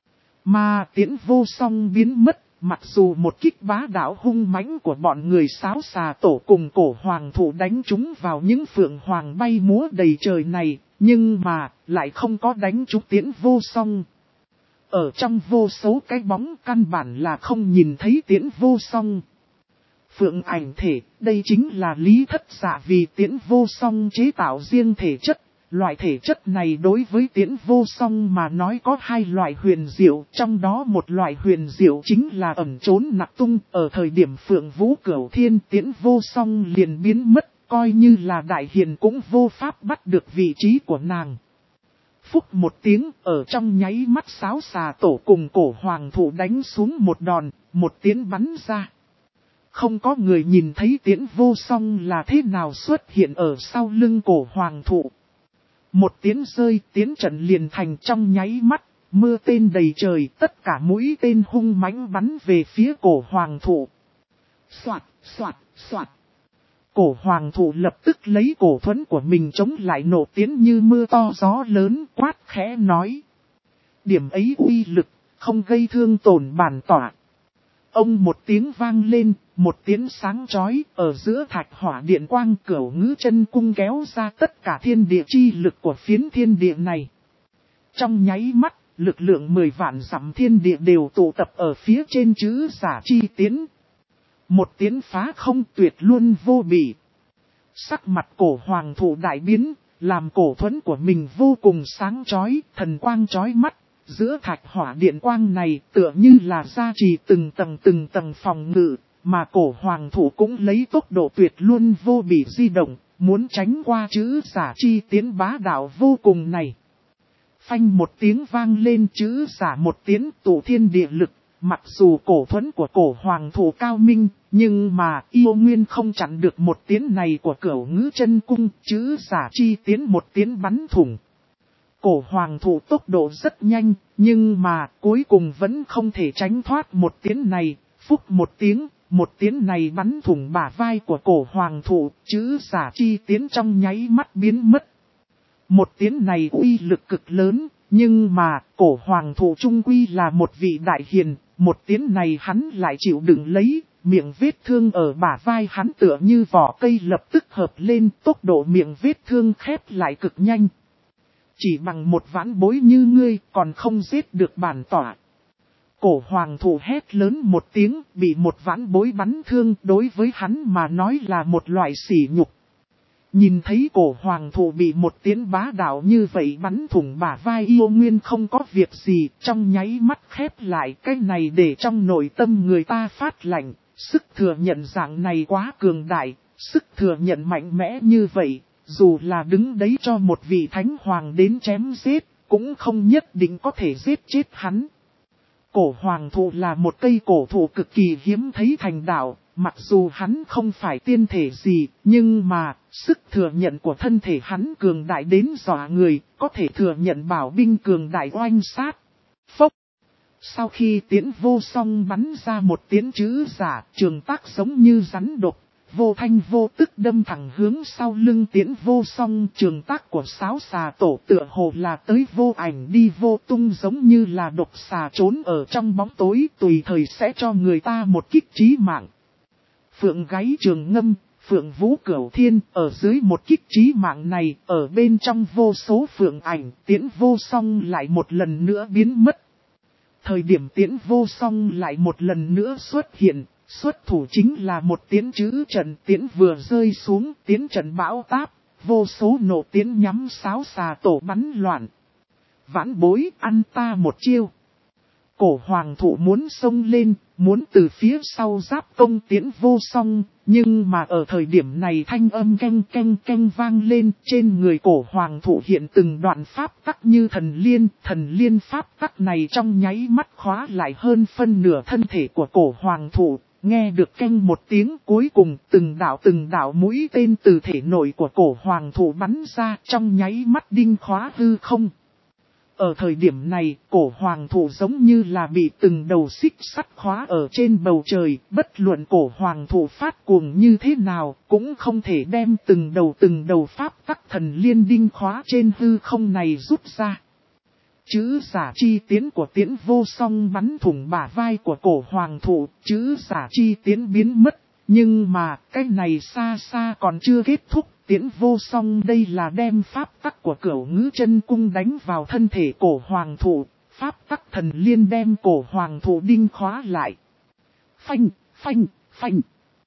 Mà Tiễn Vô Song biến mất, mặc dù một kích bá đạo hung mãnh của bọn người Sáo Xà Tổ cùng cổ hoàng thụ đánh chúng vào những phượng hoàng bay múa đầy trời này, nhưng mà lại không có đánh trúng Tiễn Vô Song. Ở trong vô số cái bóng căn bản là không nhìn thấy Tiễn Vô Song. Phượng ảnh thể, đây chính là Lý Thất Dạ vì Tiễn Vô Song chế tạo riêng thể chất. Loại thể chất này đối với Tiễn Vô Song mà nói có hai loại huyền diệu, trong đó một loại huyền diệu chính là ẩn trốn nặc tung. Ở thời điểm Phượng Vũ Cửu Thiên Tiễn Vô Song liền biến mất, coi như là đại hiền cũng vô pháp bắt được vị trí của nàng. Phúc một tiếng, ở trong nháy mắt Sáo Xà Tổ cùng Cổ Hoàng Thụ đánh xuống một đòn, một tiếng bắn ra. Không có người nhìn thấy Tiễn Vô Song là thế nào xuất hiện ở sau lưng Cổ Hoàng Thụ. Một tiếng rơi, tiến trận liền thành trong nháy mắt, mưa tên đầy trời, tất cả mũi tên hung mãnh bắn về phía Cổ Hoàng Thụ. Soạt, soạt, soạt. Cổ Hoàng Thụ lập tức lấy cổ thuẫn của mình chống lại nổ tiến như mưa to gió lớn, quát khẽ nói. Điểm ấy uy lực, không gây thương tổn bản tỏa. Ông một tiếng vang lên, một tiếng sáng chói, ở giữa thạch hỏa điện quang Cửu Ngữ Chân Cung kéo ra tất cả thiên địa chi lực của phiến thiên địa này. Trong nháy mắt, lực lượng 10 vạn dặm thiên địa đều tụ tập ở phía trên chữ Giả Chi Tiến. Một tiếng phá không tuyệt luôn vô bỉ. Sắc mặt Cổ Hoàng Thụ đại biến, làm cổ thuẫn của mình vô cùng sáng chói, thần quang chói mắt. Giữa thạch hỏa điện quang này tựa như là gia trì từng tầng phòng ngự, mà Cổ Hoàng Thụ cũng lấy tốc độ tuyệt luôn vô bỉ di động, muốn tránh qua chữ Giả Chi Tiến bá đạo vô cùng này. Phanh một tiếng vang lên, chữ Giả một tiếng tụ thiên địa lực, mặc dù cổ thuẫn của Cổ Hoàng Thụ cao minh, nhưng mà yêu nguyên không chặn được một tiếng này của Cửu Ngữ Chân Cung, chữ Giả Chi Tiến một tiếng bắn thủng. Cổ Hoàng Thụ tốc độ rất nhanh, nhưng mà cuối cùng vẫn không thể tránh thoát một tiếng này. Phúc một tiếng này bắn thủng bả vai của Cổ Hoàng Thụ, chữ Giả Chi Tiến trong nháy mắt biến mất. Một tiếng này uy lực cực lớn, nhưng mà Cổ Hoàng Thụ trung quy là một vị đại hiền, một tiếng này hắn lại chịu đựng lấy. Miệng vết thương ở bả vai hắn tựa như vỏ cây lập tức hợp lên, tốc độ miệng vết thương khép lại cực nhanh. Chỉ bằng một vãn bối như ngươi còn không giết được bản tỏa. Cổ Hoàng Thụ hét lớn một tiếng, bị một vãn bối bắn thương, đối với hắn mà nói là một loại sỉ nhục. Nhìn thấy Cổ Hoàng Thụ bị một tiếng bá đạo như vậy bắn thủng bả vai, yêu nguyên không có việc gì, trong nháy mắt khép lại. Cái này để trong nội tâm người ta phát lạnh, sức thừa nhận dạng này quá cường đại, sức thừa nhận mạnh mẽ như vậy. Dù là đứng đấy cho một vị thánh hoàng đến chém giết, cũng không nhất định có thể giết chết hắn. Cổ Hoàng Thụ là một cây cổ thụ cực kỳ hiếm thấy thành đạo, mặc dù hắn không phải tiên thể gì, nhưng mà, sức thừa nhận của thân thể hắn cường đại đến dọa người, có thể thừa nhận bảo binh cường đại oanh sát. Phốc! Sau khi Tiễn Vô Song bắn ra một tiếng chữ Giả, trường tác giống như rắn độc. Vô thanh vô tức đâm thẳng hướng sau lưng Tiễn Vô Song, trường tác của Sáo Xà Tổ tựa hồ là tới vô ảnh đi vô tung, giống như là độc xà trốn ở trong bóng tối, tùy thời sẽ cho người ta một kích chí mạng. Phượng gáy trường ngâm, Phượng Vũ Cửu Thiên, ở dưới một kích chí mạng này, ở bên trong vô số phượng ảnh, Tiễn Vô Song lại một lần nữa biến mất. Thời điểm Tiễn Vô Song lại một lần nữa xuất hiện. Xuất thủ chính là một tiếng chữ trận, tiễn vừa rơi xuống, tiếng trận bão táp, vô số nổ tiễn nhắm Sáo Xà Tổ bắn loạn. Vãn bối ăn ta một chiêu. Cổ Hoàng Thụ muốn xông lên, muốn từ phía sau giáp công Tiễn Vô Song, nhưng mà ở thời điểm này thanh âm canh canh canh vang lên, trên người Cổ Hoàng Thụ hiện từng đoạn pháp tắc như thần liên pháp tắc này trong nháy mắt khóa lại hơn phân nửa thân thể của Cổ Hoàng Thụ. Nghe được canh một tiếng, cuối cùng từng đạo mũi tên từ thể nội của Cổ Hoàng Thụ bắn ra, trong nháy mắt đinh khóa hư không. Ở thời điểm này, Cổ Hoàng Thụ giống như là bị từng đầu xích sắt khóa ở trên bầu trời, bất luận Cổ Hoàng Thụ phát cuồng như thế nào, cũng không thể đem từng đầu pháp tắc thần liên đinh khóa trên hư không này rút ra. Chữ Giả Chi Tiến của Tiễn Vô Song bắn thủng bả vai của Cổ Hoàng Thụ, chữ Giả Chi Tiến biến mất, nhưng mà cái này xa xa còn chưa kết thúc. Tiễn Vô Song đây là đem pháp tắc của Cửu Ngữ Chân Cung đánh vào thân thể Cổ Hoàng Thụ, pháp tắc thần liên đem Cổ Hoàng Thụ đinh khóa lại. Phanh, phanh, phanh.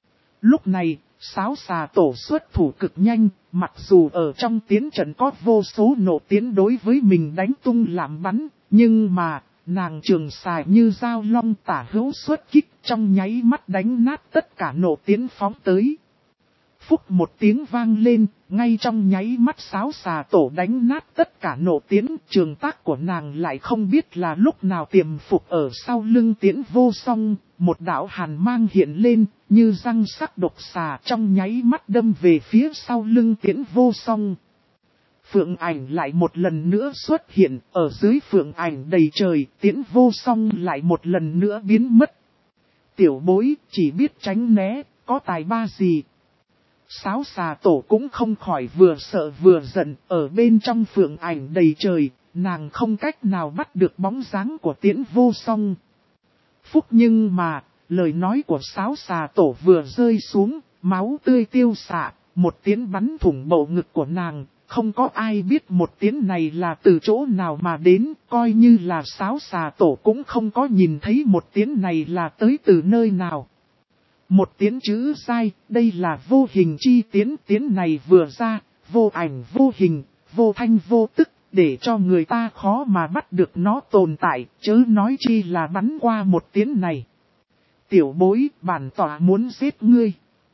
Lúc này, Sáo Xà Tổ xuất thủ cực nhanh, mặc dù ở trong tiến trận có vô số nộ tiến đối với mình đánh tung làm bắn, nhưng mà, nàng trường xài như dao long tả hữu xuất kích trong nháy mắt đánh nát tất cả nộ tiến phóng tới. Phúc một tiếng vang lên, ngay trong nháy mắt Sáo Xà Tổ đánh nát tất cả nộ tiến, trường tác của nàng lại không biết là lúc nào tiềm phục ở sau lưng Tiễn Vô Song, một đạo hàn mang hiện lên, như răng sắc độc xà trong nháy mắt đâm về phía sau lưng Tiễn Vô Song. Phượng ảnh lại một lần nữa xuất hiện, ở dưới phượng ảnh đầy trời, Tiễn Vô Song lại một lần nữa biến mất. Tiểu bối chỉ biết tránh né, có tài ba gì. Sáo Xà Tổ cũng không khỏi vừa sợ vừa giận, ở bên trong phượng ảnh đầy trời, nàng không cách nào bắt được bóng dáng của Tiễn Vô Song. Phúc nhưng mà, lời nói của Sáo Xà Tổ vừa rơi xuống, máu tươi tiêu xạ, một tiến bắn thủng bầu ngực của nàng, không có ai biết một tiến này là từ chỗ nào mà đến, coi như là Sáo Xà Tổ cũng không có nhìn thấy một tiến này là tới từ nơi nào. Một tiến chữ sai, đây là vô hình chi tiến, tiến này vừa ra, vô ảnh vô hình, vô thanh vô tức, để cho người ta khó mà bắt được nó tồn tại, chớ nói chi là bắn qua một tiến này. Tiểu bối, bản tỏa muốn giết ngươi.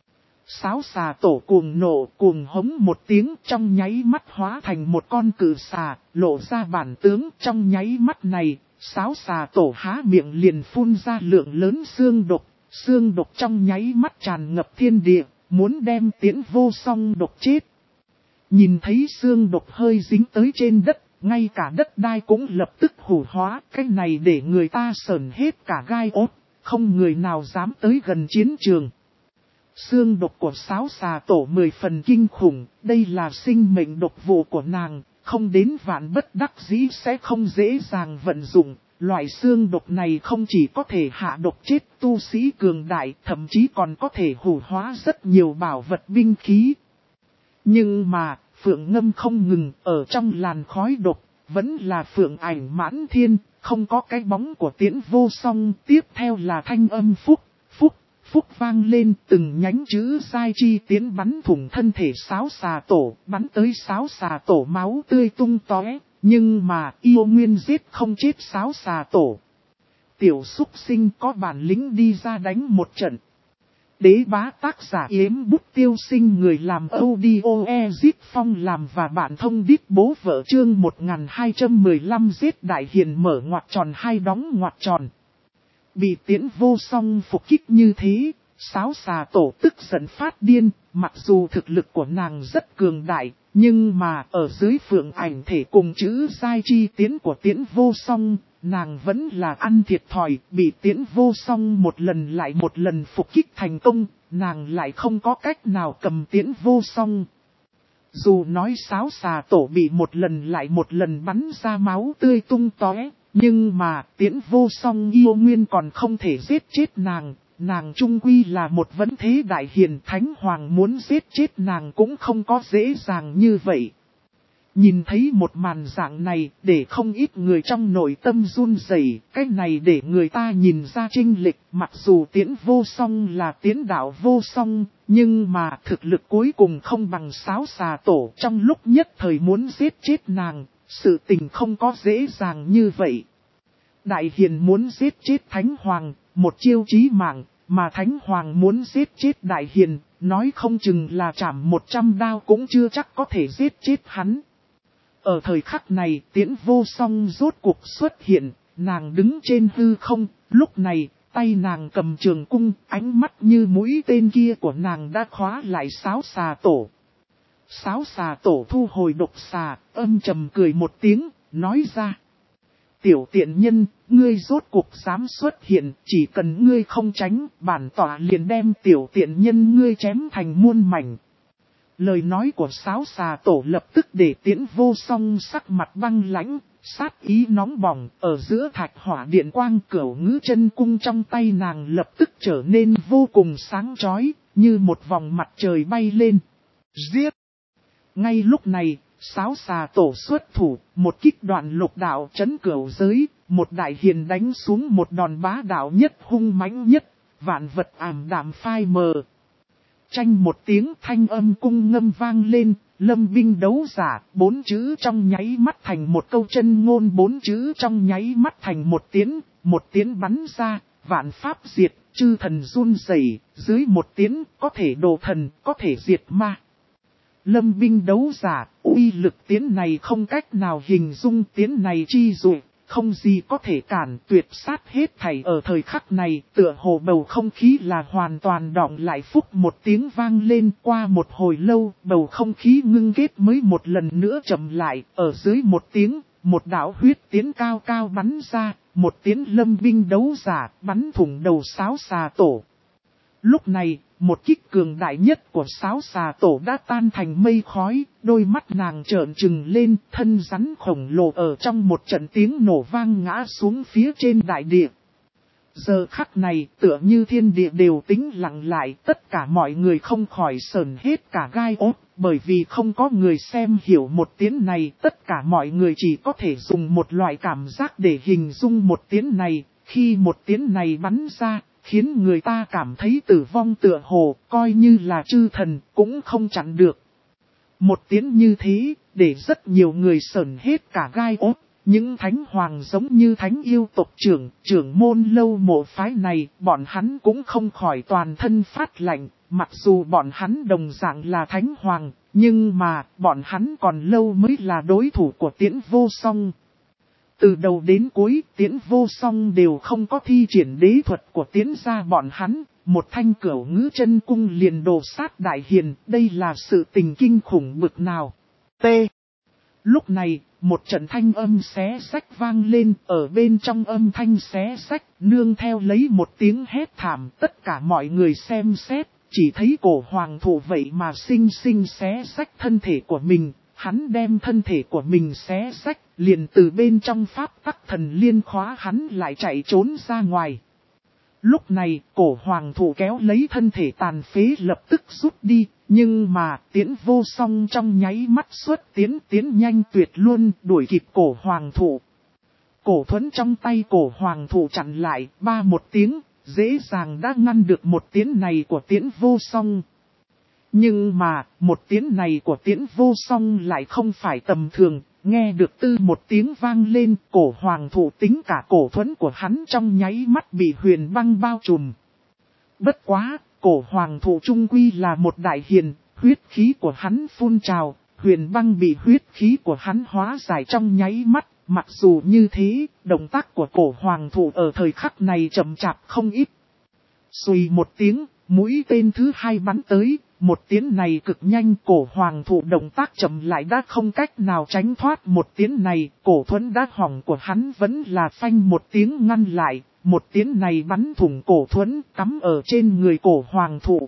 Sáo Xà Tổ cuồng nộ, cuồng hống một tiếng, trong nháy mắt hóa thành một con cự xà, lộ ra bản tướng. Trong nháy mắt này, Sáo Xà Tổ há miệng liền phun ra lượng lớn xương độc. Xương độc trong nháy mắt tràn ngập thiên địa, muốn đem Tiễn Vô Song độc chết. Nhìn thấy xương độc hơi dính tới trên đất, ngay cả đất đai cũng lập tức hủ hóa. Cái này để người ta sởn hết cả gai ốt, không người nào dám tới gần chiến trường. Xương độc của Sáo Xà Tổ 10 phần kinh khủng, đây là sinh mệnh độc vụ của nàng, không đến vạn bất đắc dĩ sẽ không dễ dàng vận dụng. Loại xương độc này không chỉ có thể hạ độc chết tu sĩ cường đại, thậm chí còn có thể hủ hóa rất nhiều bảo vật binh khí. Nhưng mà, Phượng Ngâm không ngừng, ở trong làn khói độc, vẫn là Phượng ảnh mãn thiên, không có cái bóng của Tiễn Vô Song. Tiếp theo là thanh âm phúc, phúc, phúc vang lên, từng nhánh chữ sai chi tiến bắn thủng thân thể Sáo Xà Tổ, bắn tới Sáo Xà Tổ máu tươi tung tóe. Nhưng mà yêu nguyên giết không chết Sáo Xà Tổ. Tiểu súc sinh có bản lĩnh đi ra đánh một trận. Đế bá tác giả Yếm Bút Tiêu Sinh, người làm audio Ezit Phong làm và bạn thông đít bố vợ chương 1215 giết đại hiền mở ngoặc tròn hai đóng ngoặc tròn. Bị Tiễn Vô Song phục kích như thế, Sáo Xà Tổ tức giận phát điên, mặc dù thực lực của nàng rất cường đại, nhưng mà ở dưới phượng ảnh thể cùng chữ sai chi tiến của Tiễn Vô Song, nàng vẫn là ăn thiệt thòi, bị Tiễn Vô Song một lần lại một lần phục kích thành công, nàng lại không có cách nào cầm Tiễn Vô Song. Dù nói Sáo Xà Tổ bị một lần lại một lần bắn ra máu tươi tung tóe, nhưng mà Tiễn Vô Song yêu nguyên còn không thể giết chết nàng. Nàng trung quy là một vấn thế đại hiền, Thánh Hoàng muốn giết chết nàng cũng không có dễ dàng như vậy. Nhìn thấy một màn dạng này, để không ít người trong nội tâm run rẩy, cái này để người ta nhìn ra chênh lệch. Mặc dù Tiễn Vô Song là Tiễn đạo vô song, nhưng mà thực lực cuối cùng không bằng Sáo Xà Tổ. Trong lúc nhất thời muốn giết chết nàng, sự tình không có dễ dàng như vậy. Đại hiền muốn giết chết Thánh Hoàng, một chiêu chí mạng, mà Thánh Hoàng muốn giết chết đại hiền, nói không chừng là chảm 100 đao cũng chưa chắc có thể giết chết hắn. Ở thời khắc này, Tiễn Vô Song rốt cuộc xuất hiện, nàng đứng trên hư không, lúc này, tay nàng cầm trường cung, ánh mắt như mũi tên kia của nàng đã khóa lại Sáo Xà Tổ. Sáo Xà Tổ thu hồi độc xà, âm trầm cười một tiếng, nói ra. Tiểu tiện nhân, ngươi rốt cuộc dám xuất hiện, chỉ cần ngươi không tránh, bản tỏa liền đem tiểu tiện nhân ngươi chém thành muôn mảnh. Lời nói của Sáo Xà Tổ lập tức để Tiễn Vô Song sắc mặt băng lãnh, sát ý nóng bỏng, ở giữa thạch hỏa điện quang cửu ngữ chân cung trong tay nàng lập tức trở nên vô cùng sáng chói, như một vòng mặt trời bay lên. Giết! Ngay lúc này, Sáo Xà Tổ xuất thủ, một kích đoạn lục đạo chấn cửu giới, một đại hiền đánh xuống một đòn bá đạo nhất hung mãnh nhất, vạn vật ảm đạm phai mờ. Chanh một tiếng thanh âm cung ngâm vang lên, lâm binh đấu giả, 4 chữ trong nháy mắt thành một câu chân ngôn, 4 chữ trong nháy mắt thành một tiếng bắn ra, vạn pháp diệt, chư thần run rẩy, dưới một tiếng có thể độ thần, có thể diệt ma. Lâm binh đấu giả, uy lực tiếng này không cách nào hình dung, tiếng này chi dụ, không gì có thể cản, tuyệt sát hết thảy. Ở thời khắc này, tựa hồ bầu không khí là hoàn toàn đọng lại. Phúc một tiếng vang lên, qua một hồi lâu, bầu không khí ngưng kết mới một lần nữa chậm lại, ở dưới một tiếng, một đạo huyết tiến cao cao bắn ra, một tiếng lâm binh đấu giả, bắn thủng đầu Sáo Xà Tổ. Lúc này, một kích cường đại nhất của Sáo Xà Tổ đã tan thành mây khói, đôi mắt nàng trợn trừng lên, thân rắn khổng lồ ở trong một trận tiếng nổ vang ngã xuống phía trên đại địa. Giờ khắc này, tựa như thiên địa đều tĩnh lặng lại, tất cả mọi người không khỏi sởn hết cả gai ốt, bởi vì không có người xem hiểu một tiếng này, tất cả mọi người chỉ có thể dùng một loại cảm giác để hình dung một tiếng này, khi một tiếng này bắn ra, khiến người ta cảm thấy tử vong tựa hồ, coi như là chư thần, cũng không chặn được. Một tiếng như thế, để rất nhiều người sởn hết cả gai ốt. Những thánh hoàng giống như thánh yêu tộc trưởng môn lâu mộ phái này, bọn hắn cũng không khỏi toàn thân phát lạnh, mặc dù bọn hắn đồng dạng là thánh hoàng, nhưng mà bọn hắn còn lâu mới là đối thủ của Tiễn Vô Song. Từ đầu đến cuối, Tiễn Vô Song đều không có thi triển đế thuật của Tiễn gia bọn hắn, một thanh cửu ngữ chân cung liền đồ sát đại hiền, đây là sự tình kinh khủng bực nào. T. Lúc này, một trận thanh âm xé xách vang lên, ở bên trong âm thanh xé xách, nương theo lấy một tiếng hét thảm, tất cả mọi người xem xét, chỉ thấy cổ hoàng thụ vậy mà xinh xinh xé xách thân thể của mình, hắn đem thân thể của mình xé xách, liền từ bên trong pháp tắc thần liên khóa hắn lại chạy trốn ra ngoài. Lúc này, cổ hoàng thụ kéo lấy thân thể tàn phế lập tức rút đi, nhưng mà Tiễn Vô Song trong nháy mắt xuất tiến nhanh tuyệt luôn đuổi kịp cổ hoàng thụ. Cổ thuẫn trong tay cổ hoàng thụ chặn lại, ba một tiếng, dễ dàng đã ngăn được một tiếng này của Tiễn Vô Song. Nhưng mà, một tiếng này của Tiễn Vô Song lại không phải tầm thường. Nghe được tư một tiếng vang lên, cổ hoàng thụ tính cả cổ thuẫn của hắn trong nháy mắt bị huyền băng bao trùm. Bất quá, cổ hoàng thụ trung quy là một đại hiền, huyết khí của hắn phun trào, huyền băng bị huyết khí của hắn hóa giải trong nháy mắt. Mặc dù như thế, động tác của cổ hoàng thụ ở thời khắc này chậm chạp không ít. Xùy một tiếng, mũi tên thứ hai bắn tới. Một tiếng này cực nhanh, cổ hoàng thụ động tác chậm lại đã không cách nào tránh thoát một tiếng này, cổ thuẫn đá hỏng của hắn vẫn là phanh một tiếng ngăn lại, một tiếng này bắn thủng cổ thuẫn cắm ở trên người cổ hoàng thụ.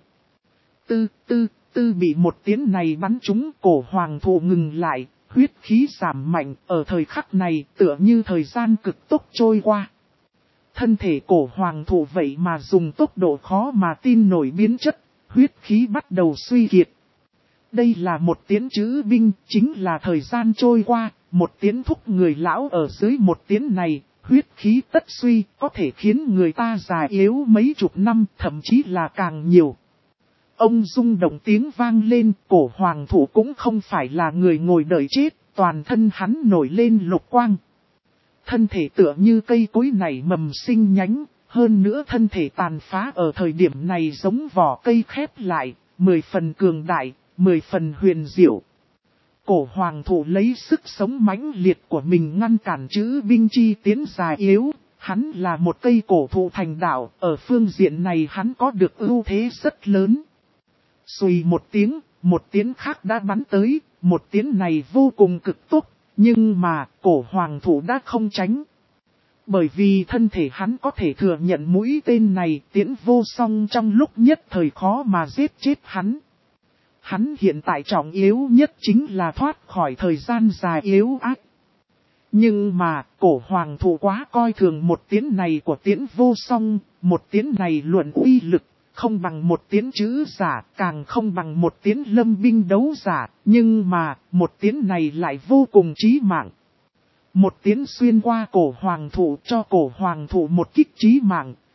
Tư bị một tiếng này bắn trúng, cổ hoàng thụ ngừng lại, huyết khí giảm mạnh, ở thời khắc này tựa như thời gian cực tốc trôi qua. Thân thể cổ hoàng thụ vậy mà dùng tốc độ khó mà tin nổi biến chất. Huyết khí bắt đầu suy kiệt. Đây là một tiếng chữ binh, chính là thời gian trôi qua, một tiếng thúc người lão ở dưới một tiếng này, huyết khí tất suy, có thể khiến người ta già yếu mấy chục năm, thậm chí là càng nhiều. Ông rung động tiếng vang lên, cổ hoàng thụ cũng không phải là người ngồi đợi chết, toàn thân hắn nổi lên lục quang. Thân thể tựa như cây cối nảy mầm sinh nhánh. Hơn nữa thân thể tàn phá ở thời điểm này giống vỏ cây khép lại, 10 phần cường đại, 10 phần huyền diệu. Cổ hoàng thụ lấy sức sống mãnh liệt của mình ngăn cản chữ binh chi tiến già yếu, hắn là một cây cổ thụ thành đạo, ở phương diện này hắn có được ưu thế rất lớn. Xùy một tiếng khác đã bắn tới, một tiếng này vô cùng cực tốc, nhưng mà cổ hoàng thụ đã không tránh. Bởi vì thân thể hắn có thể thừa nhận mũi tên này, Tiễn Vô Song trong lúc nhất thời khó mà giết chết hắn. Hắn hiện tại trọng yếu nhất chính là thoát khỏi thời gian dài yếu ác. Nhưng mà, cổ hoàng thụ quá coi thường một tiếng này của Tiễn Vô Song, một tiếng này luận uy lực, không bằng một tiếng chữ giả, càng không bằng một tiếng lâm binh đấu giả, nhưng mà, một tiếng này lại vô cùng chí mạng. Một tiếng xuyên qua cổ hoàng thụ cho cổ hoàng thụ một kích chí mạng,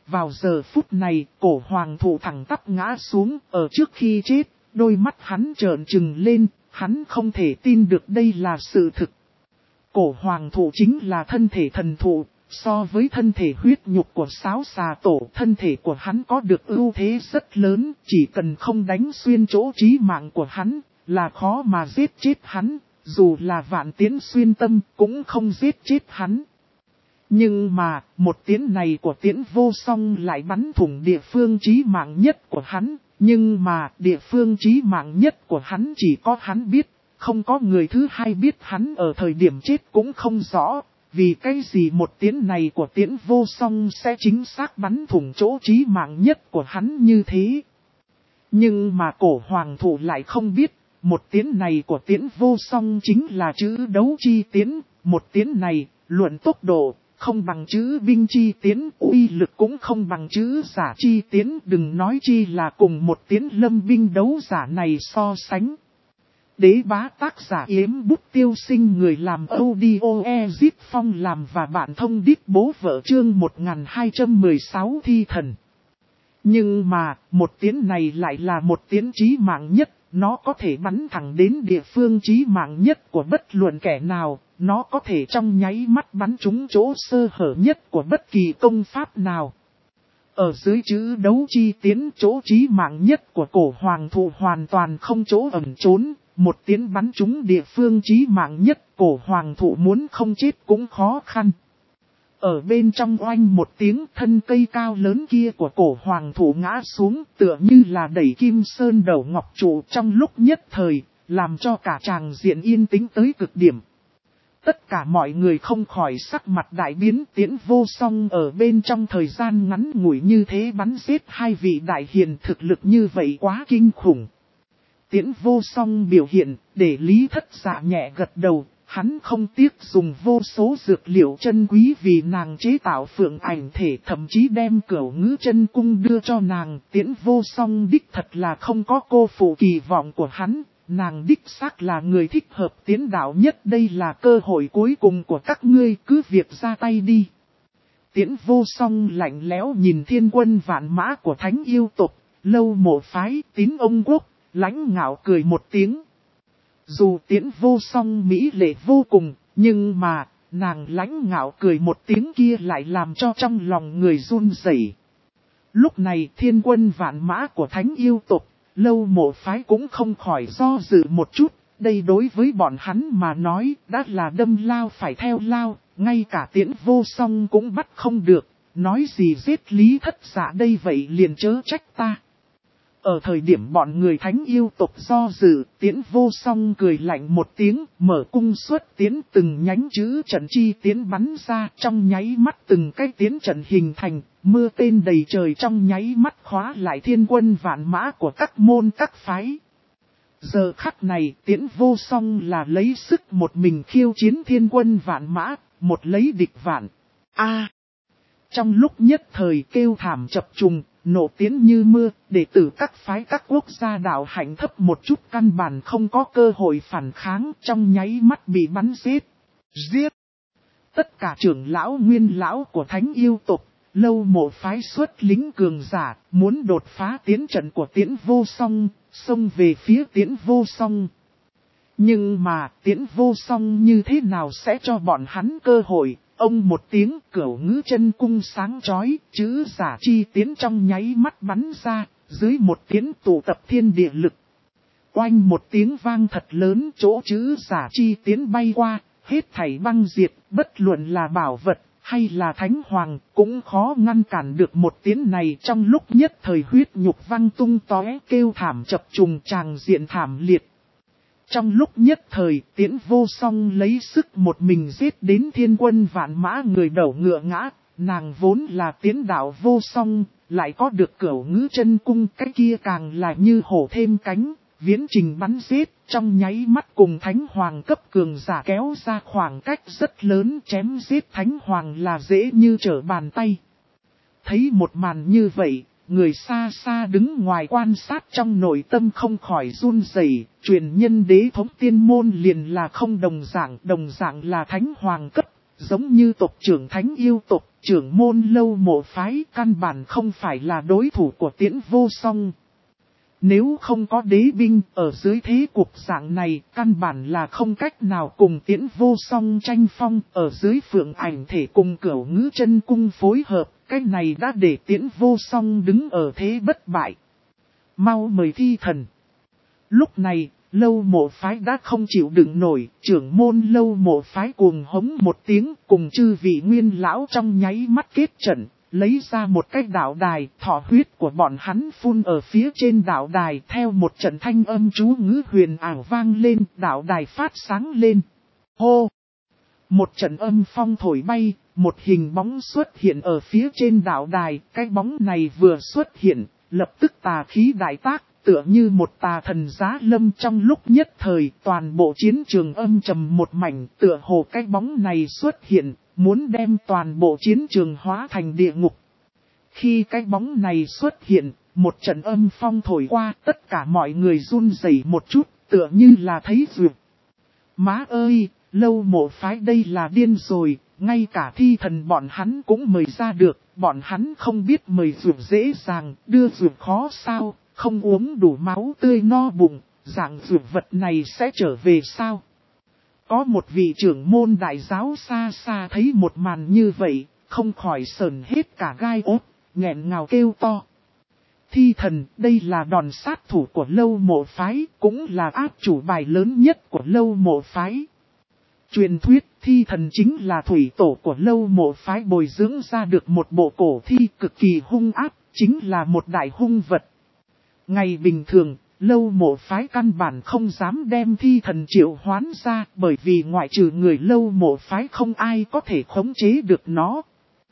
Vào giờ phút này, cổ hoàng thụ thẳng tắp ngã xuống, ở trước khi chết, đôi mắt hắn trợn trừng lên, hắn không thể tin được đây là sự thực. Cổ hoàng thụ chính là thân thể thần thụ, so với thân thể huyết nhục của Sáo Xà Tổ, thân thể của hắn có được ưu thế rất lớn, chỉ cần không đánh xuyên chỗ chí mạng của hắn, là khó mà giết chết hắn, dù là vạn tiến xuyên tâm cũng không giết chết hắn. Nhưng mà, một tiễn này của Tiễn Vô Song lại bắn thủng địa phương chí mạng nhất của hắn, nhưng mà địa phương chí mạng nhất của hắn chỉ có hắn biết, không có người thứ hai biết. Hắn ở thời điểm chết cũng không rõ, vì cái gì một tiễn này của Tiễn Vô Song sẽ chính xác bắn thủng chỗ chí mạng nhất của hắn như thế. Nhưng mà cổ hoàng thụ lại không biết, một tiễn này của Tiễn Vô Song chính là chữ đấu chi tiễn, một tiễn này, luận tốc độ, không bằng chữ binh chi tiễn, uy lực cũng không bằng chữ giả chi tiễn, đừng nói chi là cùng một tiễn lâm binh đấu giả này so sánh. Đế bá tác giả Yếm Bút Tiêu Sinh, người làm audio Ezip Phong làm và bạn thông đít bố vợ chương 1216 thi thần. Nhưng mà, một tiễn này lại là một tiễn chí mạng nhất, nó có thể bắn thẳng đến địa phương chí mạng nhất của bất luận kẻ nào, nó có thể trong nháy mắt bắn trúng chỗ sơ hở nhất của bất kỳ công pháp nào. Ở dưới chữ đấu chi tiễn, chỗ chí mạng nhất của cổ hoàng thụ hoàn toàn không chỗ ẩn trốn, một tiễn bắn trúng địa phương chí mạng nhất, cổ hoàng thụ muốn không chết cũng khó khăn. Ở bên trong oanh một tiếng, thân cây cao lớn kia của cổ hoàng thụ ngã xuống, tựa như là đẩy kim sơn đầu ngọc trụ trong lúc nhất thời, làm cho cả tràng diện yên tĩnh tới cực điểm. Tất cả mọi người không khỏi sắc mặt đại biến. Tiễn Vô Song ở bên trong thời gian ngắn ngủi như thế bắn giết hai vị đại hiền, thực lực như vậy quá kinh khủng. Tiễn Vô Song biểu hiện, để Lý Thất Dạ nhẹ gật đầu, hắn không tiếc dùng vô số dược liệu chân quý vì nàng chế tạo phượng ảnh thể, thậm chí đem Cửu Ngữ Chân Cung đưa cho nàng. Tiễn Vô Song đích thật là không có cô phụ kỳ vọng của hắn, nàng đích xác là người thích hợp tiến đạo nhất, đây là cơ hội cuối cùng của các ngươi, cứ việc ra tay đi. Tiễn Vô Song lạnh lẽo nhìn thiên quân vạn mã của Thánh Yêu tộc, Lâu Mộ phái, Tín Ông quốc, lãnh ngạo cười một tiếng. Dù Tiễn Vô Song mỹ lệ vô cùng, nhưng mà, nàng lãnh ngạo cười một tiếng kia lại làm cho trong lòng người run rẩy. Lúc này thiên quân vạn mã của Thánh Yêu tộc, Lâu Mộ phái cũng không khỏi do dự một chút, đây đối với bọn hắn mà nói đã là đâm lao phải theo lao, ngay cả Tiễn Vô Song cũng bắt không được, nói gì giết Lý Thất Dạ đây, vậy liền chớ trách ta. Ở thời điểm bọn người Thánh Yêu tộc do dự, Tiễn Vô Song cười lạnh một tiếng, mở cung xuất tiến, từng nhánh chữ trận chi tiến bắn ra, trong nháy mắt từng cái tiến trận hình thành, mưa tên đầy trời trong nháy mắt khóa lại thiên quân vạn mã của các môn các phái. Giờ khắc này, Tiễn Vô Song là lấy sức một mình khiêu chiến thiên quân vạn mã, một lấy địch vạn. Trong lúc nhất thời kêu thảm chập trùng, nổ tiến như mưa, đệ tử các phái các quốc gia đạo hạnh thấp một chút căn bản không có cơ hội phản kháng, trong nháy mắt bị bắn giết. Tất cả trưởng lão nguyên lão của Thánh Yêu tộc, Lâu Mộ phái xuất lính cường giả, muốn đột phá tiến trận của Tiễn Vô Song, xông về phía Tiễn Vô Song. Nhưng mà Tiễn Vô Song như thế nào sẽ cho bọn hắn cơ hội? Ông một tiếng, Cửu Ngữ Chân Cung sáng chói, chữ giả chi tiến trong nháy mắt bắn ra, dưới một tiếng tụ tập thiên địa lực. Oanh một tiếng vang thật lớn, chỗ chữ giả chi tiến bay qua, hết thảy băng diệt, bất luận là bảo vật hay là thánh hoàng, cũng khó ngăn cản được một tiếng này. Trong lúc nhất thời huyết nhục văng tung tóe, kêu thảm chập trùng, tràng diện thảm liệt. Trong lúc nhất thời, Tiễn Vô Song lấy sức một mình giết đến thiên quân vạn mã người đầu ngựa ngã, nàng vốn là Tiễn đạo vô song, lại có được Cửu Ngữ Chân Cung, cái kia càng là như hổ thêm cánh, viễn trình bắn giết, trong nháy mắt cùng Thánh Hoàng cấp cường giả kéo ra khoảng cách rất lớn, chém giết Thánh Hoàng là dễ như trở bàn tay. Thấy một màn như vậy, người xa xa đứng ngoài quan sát trong nội tâm không khỏi run rẩy. Truyền nhân đế thống tiên môn liền là không đồng dạng là Thánh Hoàng cấp, giống như tộc trưởng Thánh Yêu tộc, trưởng môn Lâu Mộ phái căn bản không phải là đối thủ của Tiễn Vô Song. Nếu không có đế binh ở dưới thế cuộc dạng này, căn bản là không cách nào cùng Tiễn Vô Song tranh phong, ở dưới Phượng Ảnh thể cùng Cửu Ngữ Chân Cung phối hợp, cái này đã để Tiễn Vô Song đứng ở thế bất bại. Mau mời thi thần. Lúc này, Lâu Mộ phái đã không chịu đựng nổi, trưởng môn Lâu Mộ phái cuồng hống một tiếng, cùng chư vị nguyên lão trong nháy mắt kết trận, lấy ra một cái đạo đài, thọ huyết của bọn hắn phun ở phía trên đạo đài, theo một trận thanh âm chú ngữ huyền ảo vang lên, đạo đài phát sáng lên. Hô! Một trận âm phong thổi bay, một hình bóng xuất hiện ở phía trên đạo đài, cái bóng này vừa xuất hiện, lập tức tà khí đại tác. Tựa như một tà thần giá lâm, trong lúc nhất thời toàn bộ chiến trường âm trầm một mảnh, tựa hồ cái bóng này xuất hiện, muốn đem toàn bộ chiến trường hóa thành địa ngục. Khi cái bóng này xuất hiện, một trận âm phong thổi qua, tất cả mọi người run rẩy một chút, tựa như là thấy duyệt. Má ơi, Lâu Mộ phái đây là điên rồi, ngay cả thi thần bọn hắn cũng mời ra được, bọn hắn không biết mời duyệt dễ dàng, đưa duyệt khó sao. Không uống đủ máu tươi no bụng, dạng dược vật này sẽ trở về sao? Có một vị trưởng môn đại giáo xa xa thấy một màn như vậy, không khỏi sờn hết cả gai ốt, nghẹn ngào kêu to. Thi thần, đây là đòn sát thủ của Lâu Mộ phái, cũng là áp chủ bài lớn nhất của Lâu Mộ phái. Truyền thuyết, thi thần chính là thủy tổ của Lâu Mộ phái bồi dưỡng ra được một bộ cổ thi cực kỳ hung ác, chính là một đại hung vật. Ngày bình thường, Lâu Mộ phái căn bản không dám đem thi thần triệu hoán ra, bởi vì ngoại trừ người Lâu Mộ phái không ai có thể khống chế được nó.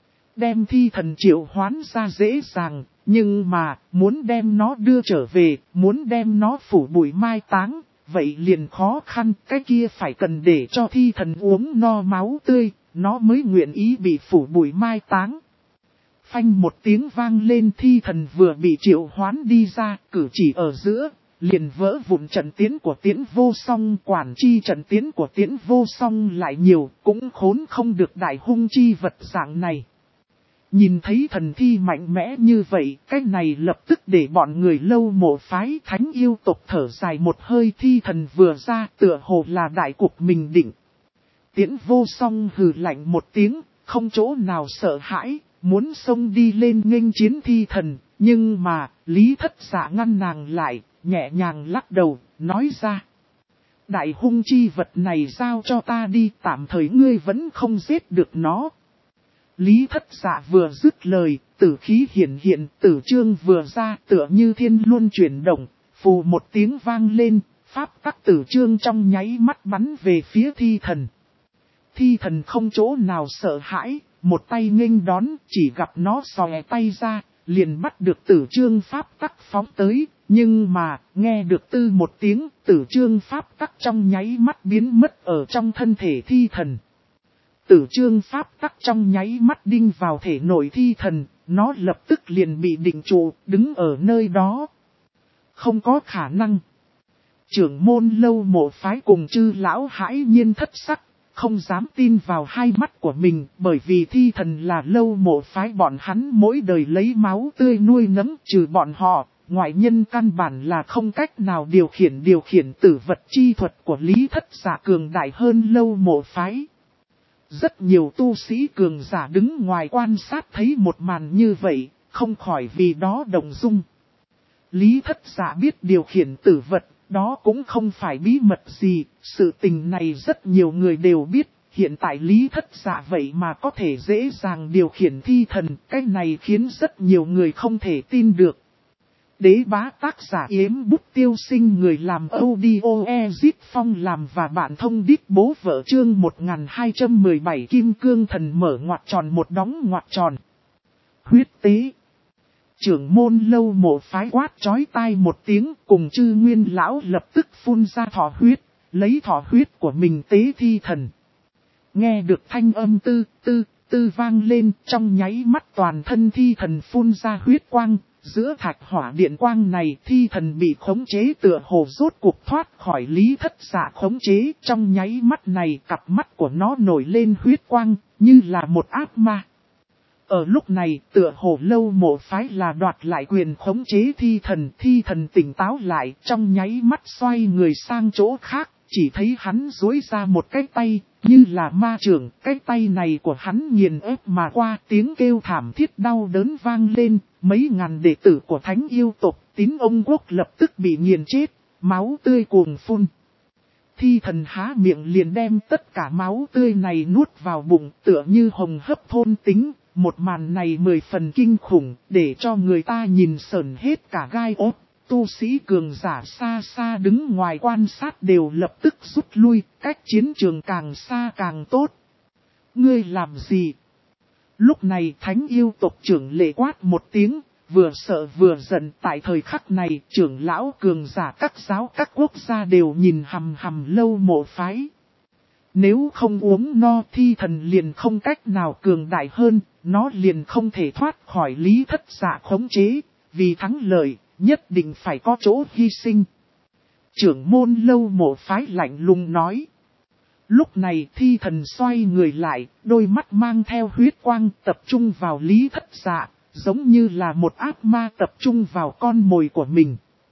Đem thi thần triệu hoán ra dễ dàng, nhưng mà muốn đem nó đưa trở về, muốn đem nó phủ bụi mai táng, vậy liền khó khăn, cái kia phải cần để cho thi thần uống no máu tươi, nó mới nguyện ý bị phủ bụi mai táng. Phanh một tiếng vang lên, thi thần vừa bị triệu hoán đi ra, cử chỉ ở giữa, liền vỡ vụn trận tiến của Tiễn Vô Song, quản chi trận tiến của Tiễn Vô Song lại nhiều, cũng khốn không được đại hung chi vật dạng này. Nhìn thấy thần thi mạnh mẽ như vậy, cái này lập tức để bọn người Lâu Mộ phái Thánh Yêu tộc thở dài một hơi, thi thần vừa ra tựa hồ là đại cục mình định. Tiễn Vô Song hừ lạnh một tiếng, không chỗ nào sợ hãi. Muốn xông đi lên nghênh chiến thi thần, nhưng mà, Lý Thất Dạ ngăn nàng lại, nhẹ nhàng lắc đầu, nói ra. Đại hung chi vật này giao cho ta đi, tạm thời ngươi vẫn không giết được nó. Lý Thất Dạ vừa dứt lời, tử khí hiển hiện, tử chương vừa ra tựa như thiên luân chuyển động, phù một tiếng vang lên, pháp tắc tử chương trong nháy mắt bắn về phía thi thần. Thi thần không chỗ nào sợ hãi. Một tay nghênh đón, chỉ gặp nó xòe tay ra, liền bắt được tử chương pháp tắc phóng tới, nhưng mà, nghe được tư một tiếng, tử chương pháp tắc trong nháy mắt biến mất ở trong thân thể thi thần. Tử chương pháp tắc trong nháy mắt đinh vào thể nội thi thần, nó lập tức liền bị định trụ, đứng ở nơi đó. Không có khả năng. Trưởng môn Lâu Mộ phái cùng chư lão hãi nhiên thất sắc. Không dám tin vào hai mắt của mình, bởi vì thi thần là Lâu Mộ phái bọn hắn mỗi đời lấy máu tươi nuôi nấng, trừ bọn họ, ngoại nhân căn bản là không cách nào điều khiển tử vật chi thuật của Lý Thất Dạ cường đại hơn Lâu Mộ phái. Rất nhiều tu sĩ cường giả đứng ngoài quan sát thấy một màn như vậy, không khỏi vì đó động dung. Lý Thất Dạ biết điều khiển tử vật. Đó cũng không phải bí mật gì, sự tình này rất nhiều người đều biết, hiện tại Lý Thất Dạ vậy mà có thể dễ dàng điều khiển thi thần, cái này khiến rất nhiều người không thể tin được. Đế bá tác giả Yếm Bút Tiêu Sinh, người làm audio Ezit Phong làm và bạn thông đít bố vợ, chương 1217 Kim Cương Thần mở ngoặc tròn một đóng ngoặc tròn. Huyết tế. Trưởng môn Lâu Mộ phái quát chói tai một tiếng, cùng chư nguyên lão lập tức phun ra thọ huyết, lấy thọ huyết của mình tế thi thần. Nghe được thanh âm tư vang lên, trong nháy mắt toàn thân thi thần phun ra huyết quang, giữa thạch hỏa điện quang này thi thần bị khống chế tựa hồ rốt cuộc thoát khỏi Lý Thất Dạ khống chế. Trong nháy mắt này cặp mắt của nó nổi lên huyết quang, như là một ác ma. Ở lúc này tựa hồ Lâu Mộ phái là đoạt lại quyền khống chế thi thần tỉnh táo lại trong nháy mắt xoay người sang chỗ khác, chỉ thấy hắn duỗi ra một cái tay, như là ma trưởng, cái tay này của hắn nghiền ép mà qua, tiếng kêu thảm thiết đau đớn vang lên, mấy ngàn đệ tử của Thánh yêu tộc Tín Ông Quốc lập tức bị nghiền chết, máu tươi cuồn phun. Thi thần há miệng liền đem tất cả máu tươi này nuốt vào bụng, tựa như hồng hấp thôn tính. Một màn này 10 phần kinh khủng, để cho người ta nhìn sởn hết cả gai ốt. Tu sĩ cường giả xa xa đứng ngoài quan sát đều lập tức rút lui, cách chiến trường càng xa càng tốt. Ngươi làm gì? Lúc này Thánh yêu tộc trưởng lệ quát một tiếng, vừa sợ vừa giận. Tại thời khắc này, trưởng lão cường giả các giáo các quốc gia đều nhìn hằm hằm Lâu Mộ phái. Nếu không uống no thi thần liền không cách nào cường đại hơn, nó liền không thể thoát khỏi Lý Thất Dạ khống chế, vì thắng lợi, nhất định phải có chỗ hy sinh. Trưởng môn Lâu Mộ phái lạnh lùng nói. Lúc này thi thần xoay người lại, đôi mắt mang theo huyết quang tập trung vào Lý Thất Dạ, giống như là một ác ma tập trung vào con mồi của mình.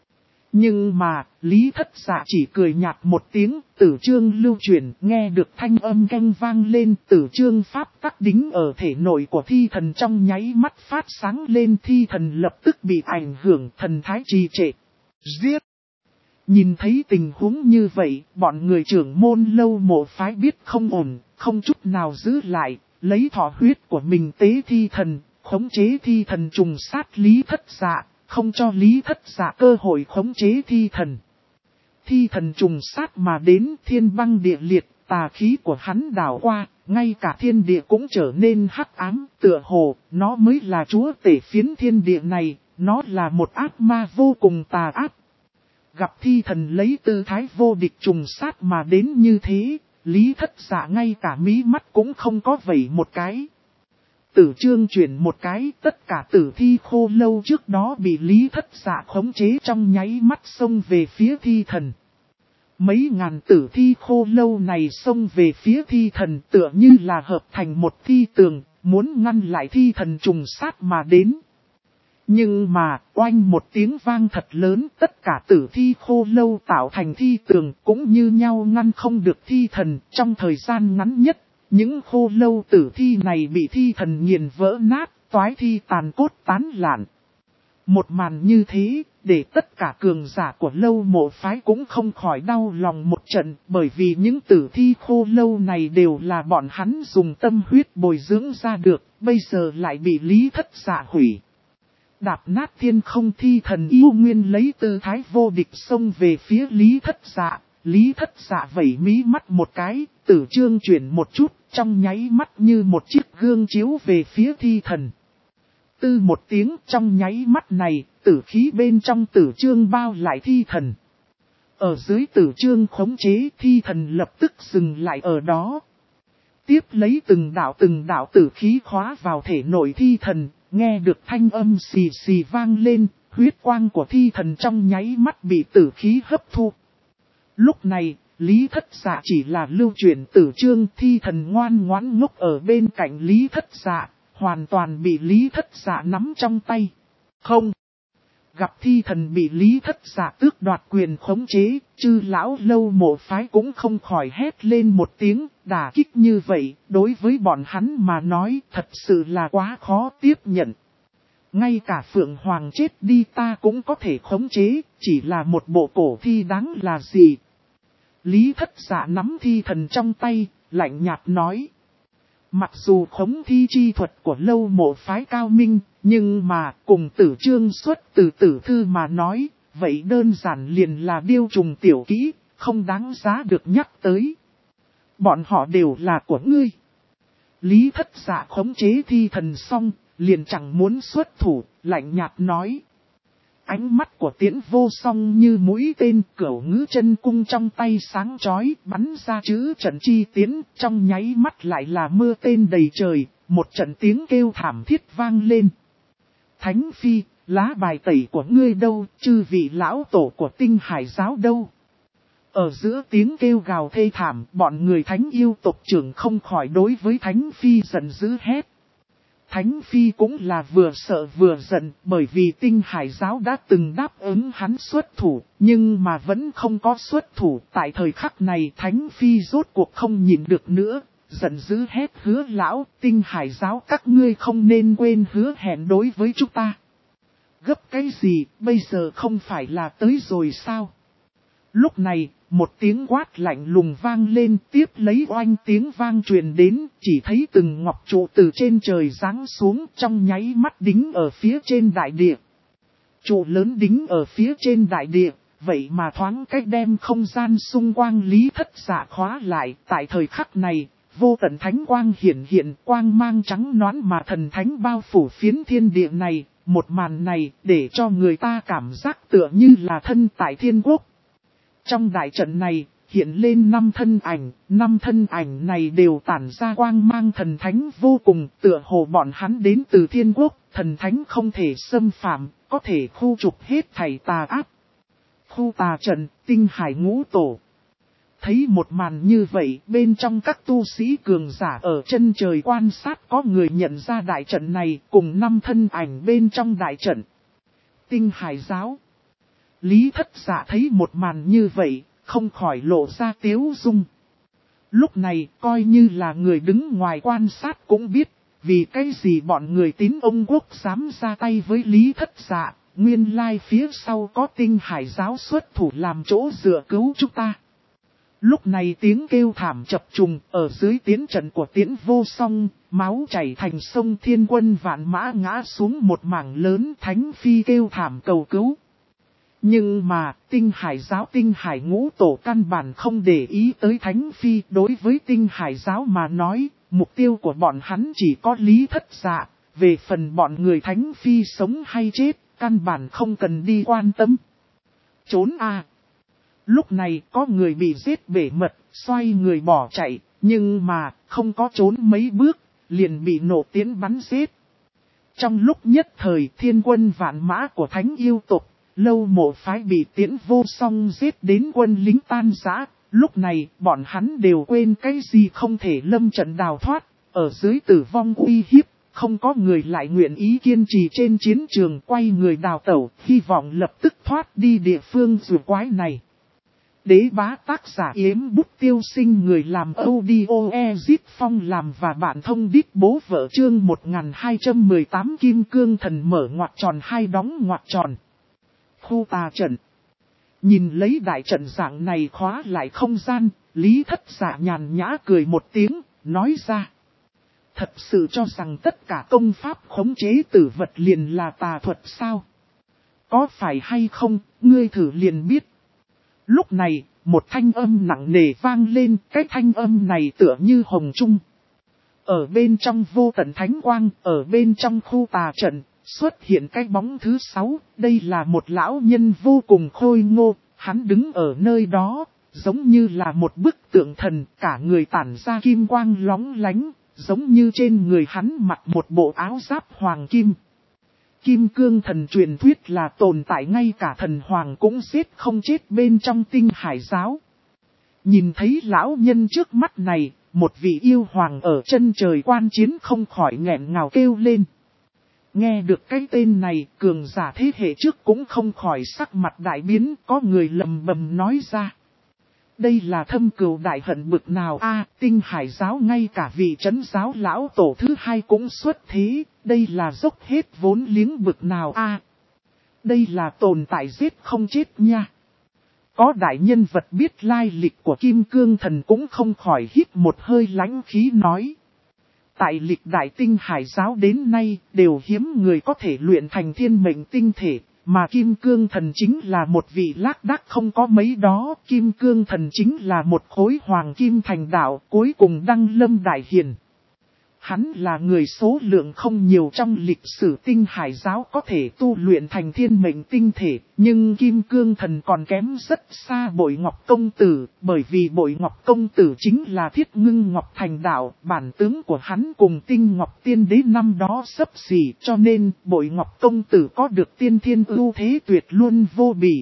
Nhưng mà, Lý Thất Dạ chỉ cười nhạt một tiếng, tử chương lưu chuyển, nghe được thanh âm canh vang lên, tử chương pháp tắc đính ở thể nội của thi thần trong nháy mắt phát sáng lên, thi thần lập tức bị ảnh hưởng, thần thái trì trệ. Giết! Nhìn thấy tình huống như vậy, bọn người trưởng môn Lâu Mộ phái biết không ổn, không chút nào giữ lại, lấy thọ huyết của mình tế thi thần, khống chế thi thần trùng sát Lý Thất Dạ. Không cho Lý Thất Dạ cơ hội khống chế thi thần. Thi thần trùng sát mà đến, thiên băng địa liệt, tà khí của hắn đảo qua, ngay cả thiên địa cũng trở nên hắc ám, tựa hồ, nó mới là chúa tể phiến thiên địa này, nó là một ác ma vô cùng tà ác. Gặp thi thần lấy tư thái vô địch trùng sát mà đến như thế, Lý Thất Dạ ngay cả mí mắt cũng không có vẩy một cái. Tử chương chuyển một cái, tất cả tử thi khô lâu trước đó bị Lý Thất Dạ khống chế trong nháy mắt xông về phía thi thần. Mấy ngàn tử thi khô lâu này xông về phía thi thần tựa như là hợp thành một thi tường, muốn ngăn lại thi thần trùng sát mà đến. Nhưng mà, oanh một tiếng vang thật lớn, tất cả tử thi khô lâu tạo thành thi tường cũng như nhau ngăn không được thi thần trong thời gian ngắn nhất. Những khô lâu tử thi này bị thi thần nghiền vỡ nát, toái thi tàn cốt tán lạn. Một màn như thế, để tất cả cường giả của Lâu Mộ phái cũng không khỏi đau lòng một trận, bởi vì những tử thi khô lâu này đều là bọn hắn dùng tâm huyết bồi dưỡng ra được, bây giờ lại bị Lý Thất Dạ hủy. Đạp nát thiên không, thi thần yêu nguyên lấy tư thái vô địch xông về phía Lý Thất Dạ. Lý Thất Dạ vẩy mí mắt một cái, tử chương chuyển một chút, trong nháy mắt như một chiếc gương chiếu về phía thi thần. Tư một tiếng, trong nháy mắt này, tử khí bên trong tử chương bao lại thi thần. Ở dưới tử chương khống chế, thi thần lập tức dừng lại ở đó. Tiếp lấy từng đạo tử khí khóa vào thể nội thi thần, nghe được thanh âm xì xì vang lên, huyết quang của thi thần trong nháy mắt bị tử khí hấp thu. Lúc này, Lý Thất Dạ chỉ là lưu chuyển tử chương, thi thần ngoan ngoãn ngốc ở bên cạnh Lý Thất Dạ, hoàn toàn bị Lý Thất Dạ nắm trong tay. Không! Gặp thi thần bị Lý Thất Dạ tước đoạt quyền khống chế, chư lão Lâu Mộ phái cũng không khỏi hét lên một tiếng, đả kích như vậy, đối với bọn hắn mà nói thật sự là quá khó tiếp nhận. Ngay cả Phượng Hoàng chết đi ta cũng có thể khống chế, chỉ là một bộ cổ thi đáng là gì. Lý Thất Dạ nắm thi thần trong tay, lạnh nhạt nói. Mặc dù khống thi chi thuật của Lâu Mộ phái cao minh, nhưng mà cùng tử chương xuất từ tử thư mà nói, vậy đơn giản liền là điêu trùng tiểu kỹ, không đáng giá được nhắc tới. Bọn họ đều là của ngươi. Lý Thất Dạ khống chế thi thần xong, liền chẳng muốn xuất thủ, lạnh nhạt nói. Ánh mắt của Tiễn Vô Song như mũi tên, cửu ngữ chân cung trong tay sáng chói, bắn ra chữ trận chi tiến, trong nháy mắt lại là mưa tên đầy trời, một trận tiếng kêu thảm thiết vang lên. Thánh Phi, Lá bài tẩy của ngươi đâu, chư vị lão tổ của Tinh Hải giáo đâu? Ở giữa tiếng kêu gào thê thảm, bọn người thánh yêu tộc trưởng không khỏi đối với Thánh Phi giận dữ hét. Thánh Phi cũng là vừa sợ vừa giận, bởi vì Tinh Hải giáo đã từng đáp ứng hắn xuất thủ, nhưng mà vẫn không có xuất thủ. Tại thời khắc này Thánh Phi rốt cuộc không nhịn được nữa, giận dữ hét hứa lão, Tinh Hải giáo các ngươi không nên quên hứa hẹn đối với chúng ta. Gấp cái gì, bây giờ không phải là tới rồi sao? Lúc này, một tiếng quát lạnh lùng vang lên, tiếp lấy oanh tiếng vang truyền đến, chỉ thấy từng ngọc trụ từ trên trời giáng xuống, trong nháy mắt đính ở phía trên đại địa. Trụ lớn đính ở phía trên đại địa, vậy mà thoáng cách đem không gian xung quanh Lý Thất Dạ khóa lại. Tại thời khắc này, vô tận thánh quang hiện quang mang trắng nõn mà thần thánh bao phủ phiến thiên địa này. Một màn này để cho người ta cảm giác tựa như là thân tại thiên quốc. Trong đại trận này, hiện lên 5 thân ảnh này đều tản ra quang mang thần thánh vô cùng, tựa hồ bọn hắn đến từ thiên quốc, thần thánh không thể xâm phạm, có thể khu trục hết thảy tà ác. Khu tà trận, Tinh Hải ngũ tổ. Thấy một màn như vậy, bên trong các tu sĩ cường giả ở chân trời quan sát có người nhận ra đại trận này cùng 5 thân ảnh bên trong đại trận. Tinh Hải giáo. Lý Thất Dạ thấy một màn như vậy, không khỏi lộ ra tiếu dung. Lúc này, coi như là người đứng ngoài quan sát cũng biết, vì cái gì bọn người tín ông quốc dám ra tay với Lý Thất Dạ, nguyên lai phía sau có Tinh Hải giáo xuất thủ làm chỗ dựa cứu chúng ta. Lúc này tiếng kêu thảm chập trùng, ở dưới tiến trận của Tiễn Vô Song, máu chảy thành sông, thiên quân vạn mã ngã xuống một mảng lớn, Thánh Phi kêu thảm cầu cứu. Nhưng mà, Tinh Hải giáo Tinh Hải ngũ tổ căn bản không để ý tới Thánh Phi. Đối với Tinh Hải giáo mà nói, mục tiêu của bọn hắn chỉ có Lý Thất Dạ. Về phần bọn người Thánh Phi sống hay chết, căn bản không cần đi quan tâm. Trốn à! Lúc này có người bị giết bể mật, xoay người bỏ chạy, nhưng mà không có trốn mấy bước, liền bị nổ tiến bắn giết. Trong lúc nhất thời thiên quân vạn mã của Thánh yêu tộc, Lâu Mộ phái bị Tiễn Vô Song giết đến quân lính tan rã. Lúc này bọn hắn đều quên cái gì không thể lâm trận đào thoát, ở dưới tử vong uy hiếp, không có người lại nguyện ý kiên trì trên chiến trường, quay người đào tẩu, hy vọng lập tức thoát đi địa phương rùa quái này. Đế bá tác giả Yếm Bút Tiêu Sinh, người làm audio Ezit Phong làm và bạn thông đít bố vợ, chương 1218 Kim Cương Thần mở ngoặc tròn hai đóng ngoặc tròn. Khu tà trận. Nhìn lấy đại trận dạng này khóa lại không gian, Lý Thất Dạ nhàn nhã cười một tiếng, nói ra. Thật sự cho rằng tất cả công pháp khống chế tử vật liền là tà thuật sao? Có phải hay không, ngươi thử liền biết. Lúc này, một thanh âm nặng nề vang lên, cái thanh âm này tựa như hồng trung. Ở bên trong vô tận thánh quang, ở bên trong khu tà trận, xuất hiện cái bóng thứ 6, đây là một lão nhân vô cùng khôi ngô, hắn đứng ở nơi đó, giống như là một bức tượng thần, cả người tản ra kim quang lóng lánh, giống như trên người hắn mặc một bộ áo giáp hoàng kim. Kim Cương Thần truyền thuyết là tồn tại ngay cả thần hoàng cũng giết không chết bên trong Tinh Hải giáo. Nhìn thấy lão nhân trước mắt này, một vị yêu hoàng ở chân trời quan chiến không khỏi nghẹn ngào kêu lên. Nghe được cái tên này, cường giả thế hệ trước cũng không khỏi sắc mặt đại biến, có người lầm bầm nói ra. Đây là thâm cừu đại hận bực nào a, Tinh Hải giáo ngay cả vị trấn giáo lão tổ thứ 2 cũng xuất thế, đây là dốc hết vốn liếng bực nào a. Đây là tồn tại giết không chết nha. Có đại nhân vật biết lai lịch của Kim Cương Thần cũng không khỏi hít một hơi lãnh khí nói. Tại lịch đại Tinh Hải giáo đến nay đều hiếm người có thể luyện thành thiên mệnh tinh thể. Mà Kim Cương Thần chính là một vị lác đác không có mấy đó, Kim Cương Thần chính là một khối hoàng kim thành đạo, cuối cùng đăng lâm đại hiền. Hắn là người số lượng không nhiều trong lịch sử tinh hải giáo có thể tu luyện thành thiên mệnh tinh thể, nhưng Kim Cương Thần còn kém rất xa Bội Ngọc Công Tử, bởi vì Bội Ngọc Công Tử chính là Thiết Ngưng Ngọc Thành Đạo, bản tướng của hắn cùng Tinh Ngọc Tiên Đế năm đó xấp xỉ, cho nên Bội Ngọc Công Tử có được tiên thiên ưu thế tuyệt luôn vô bì.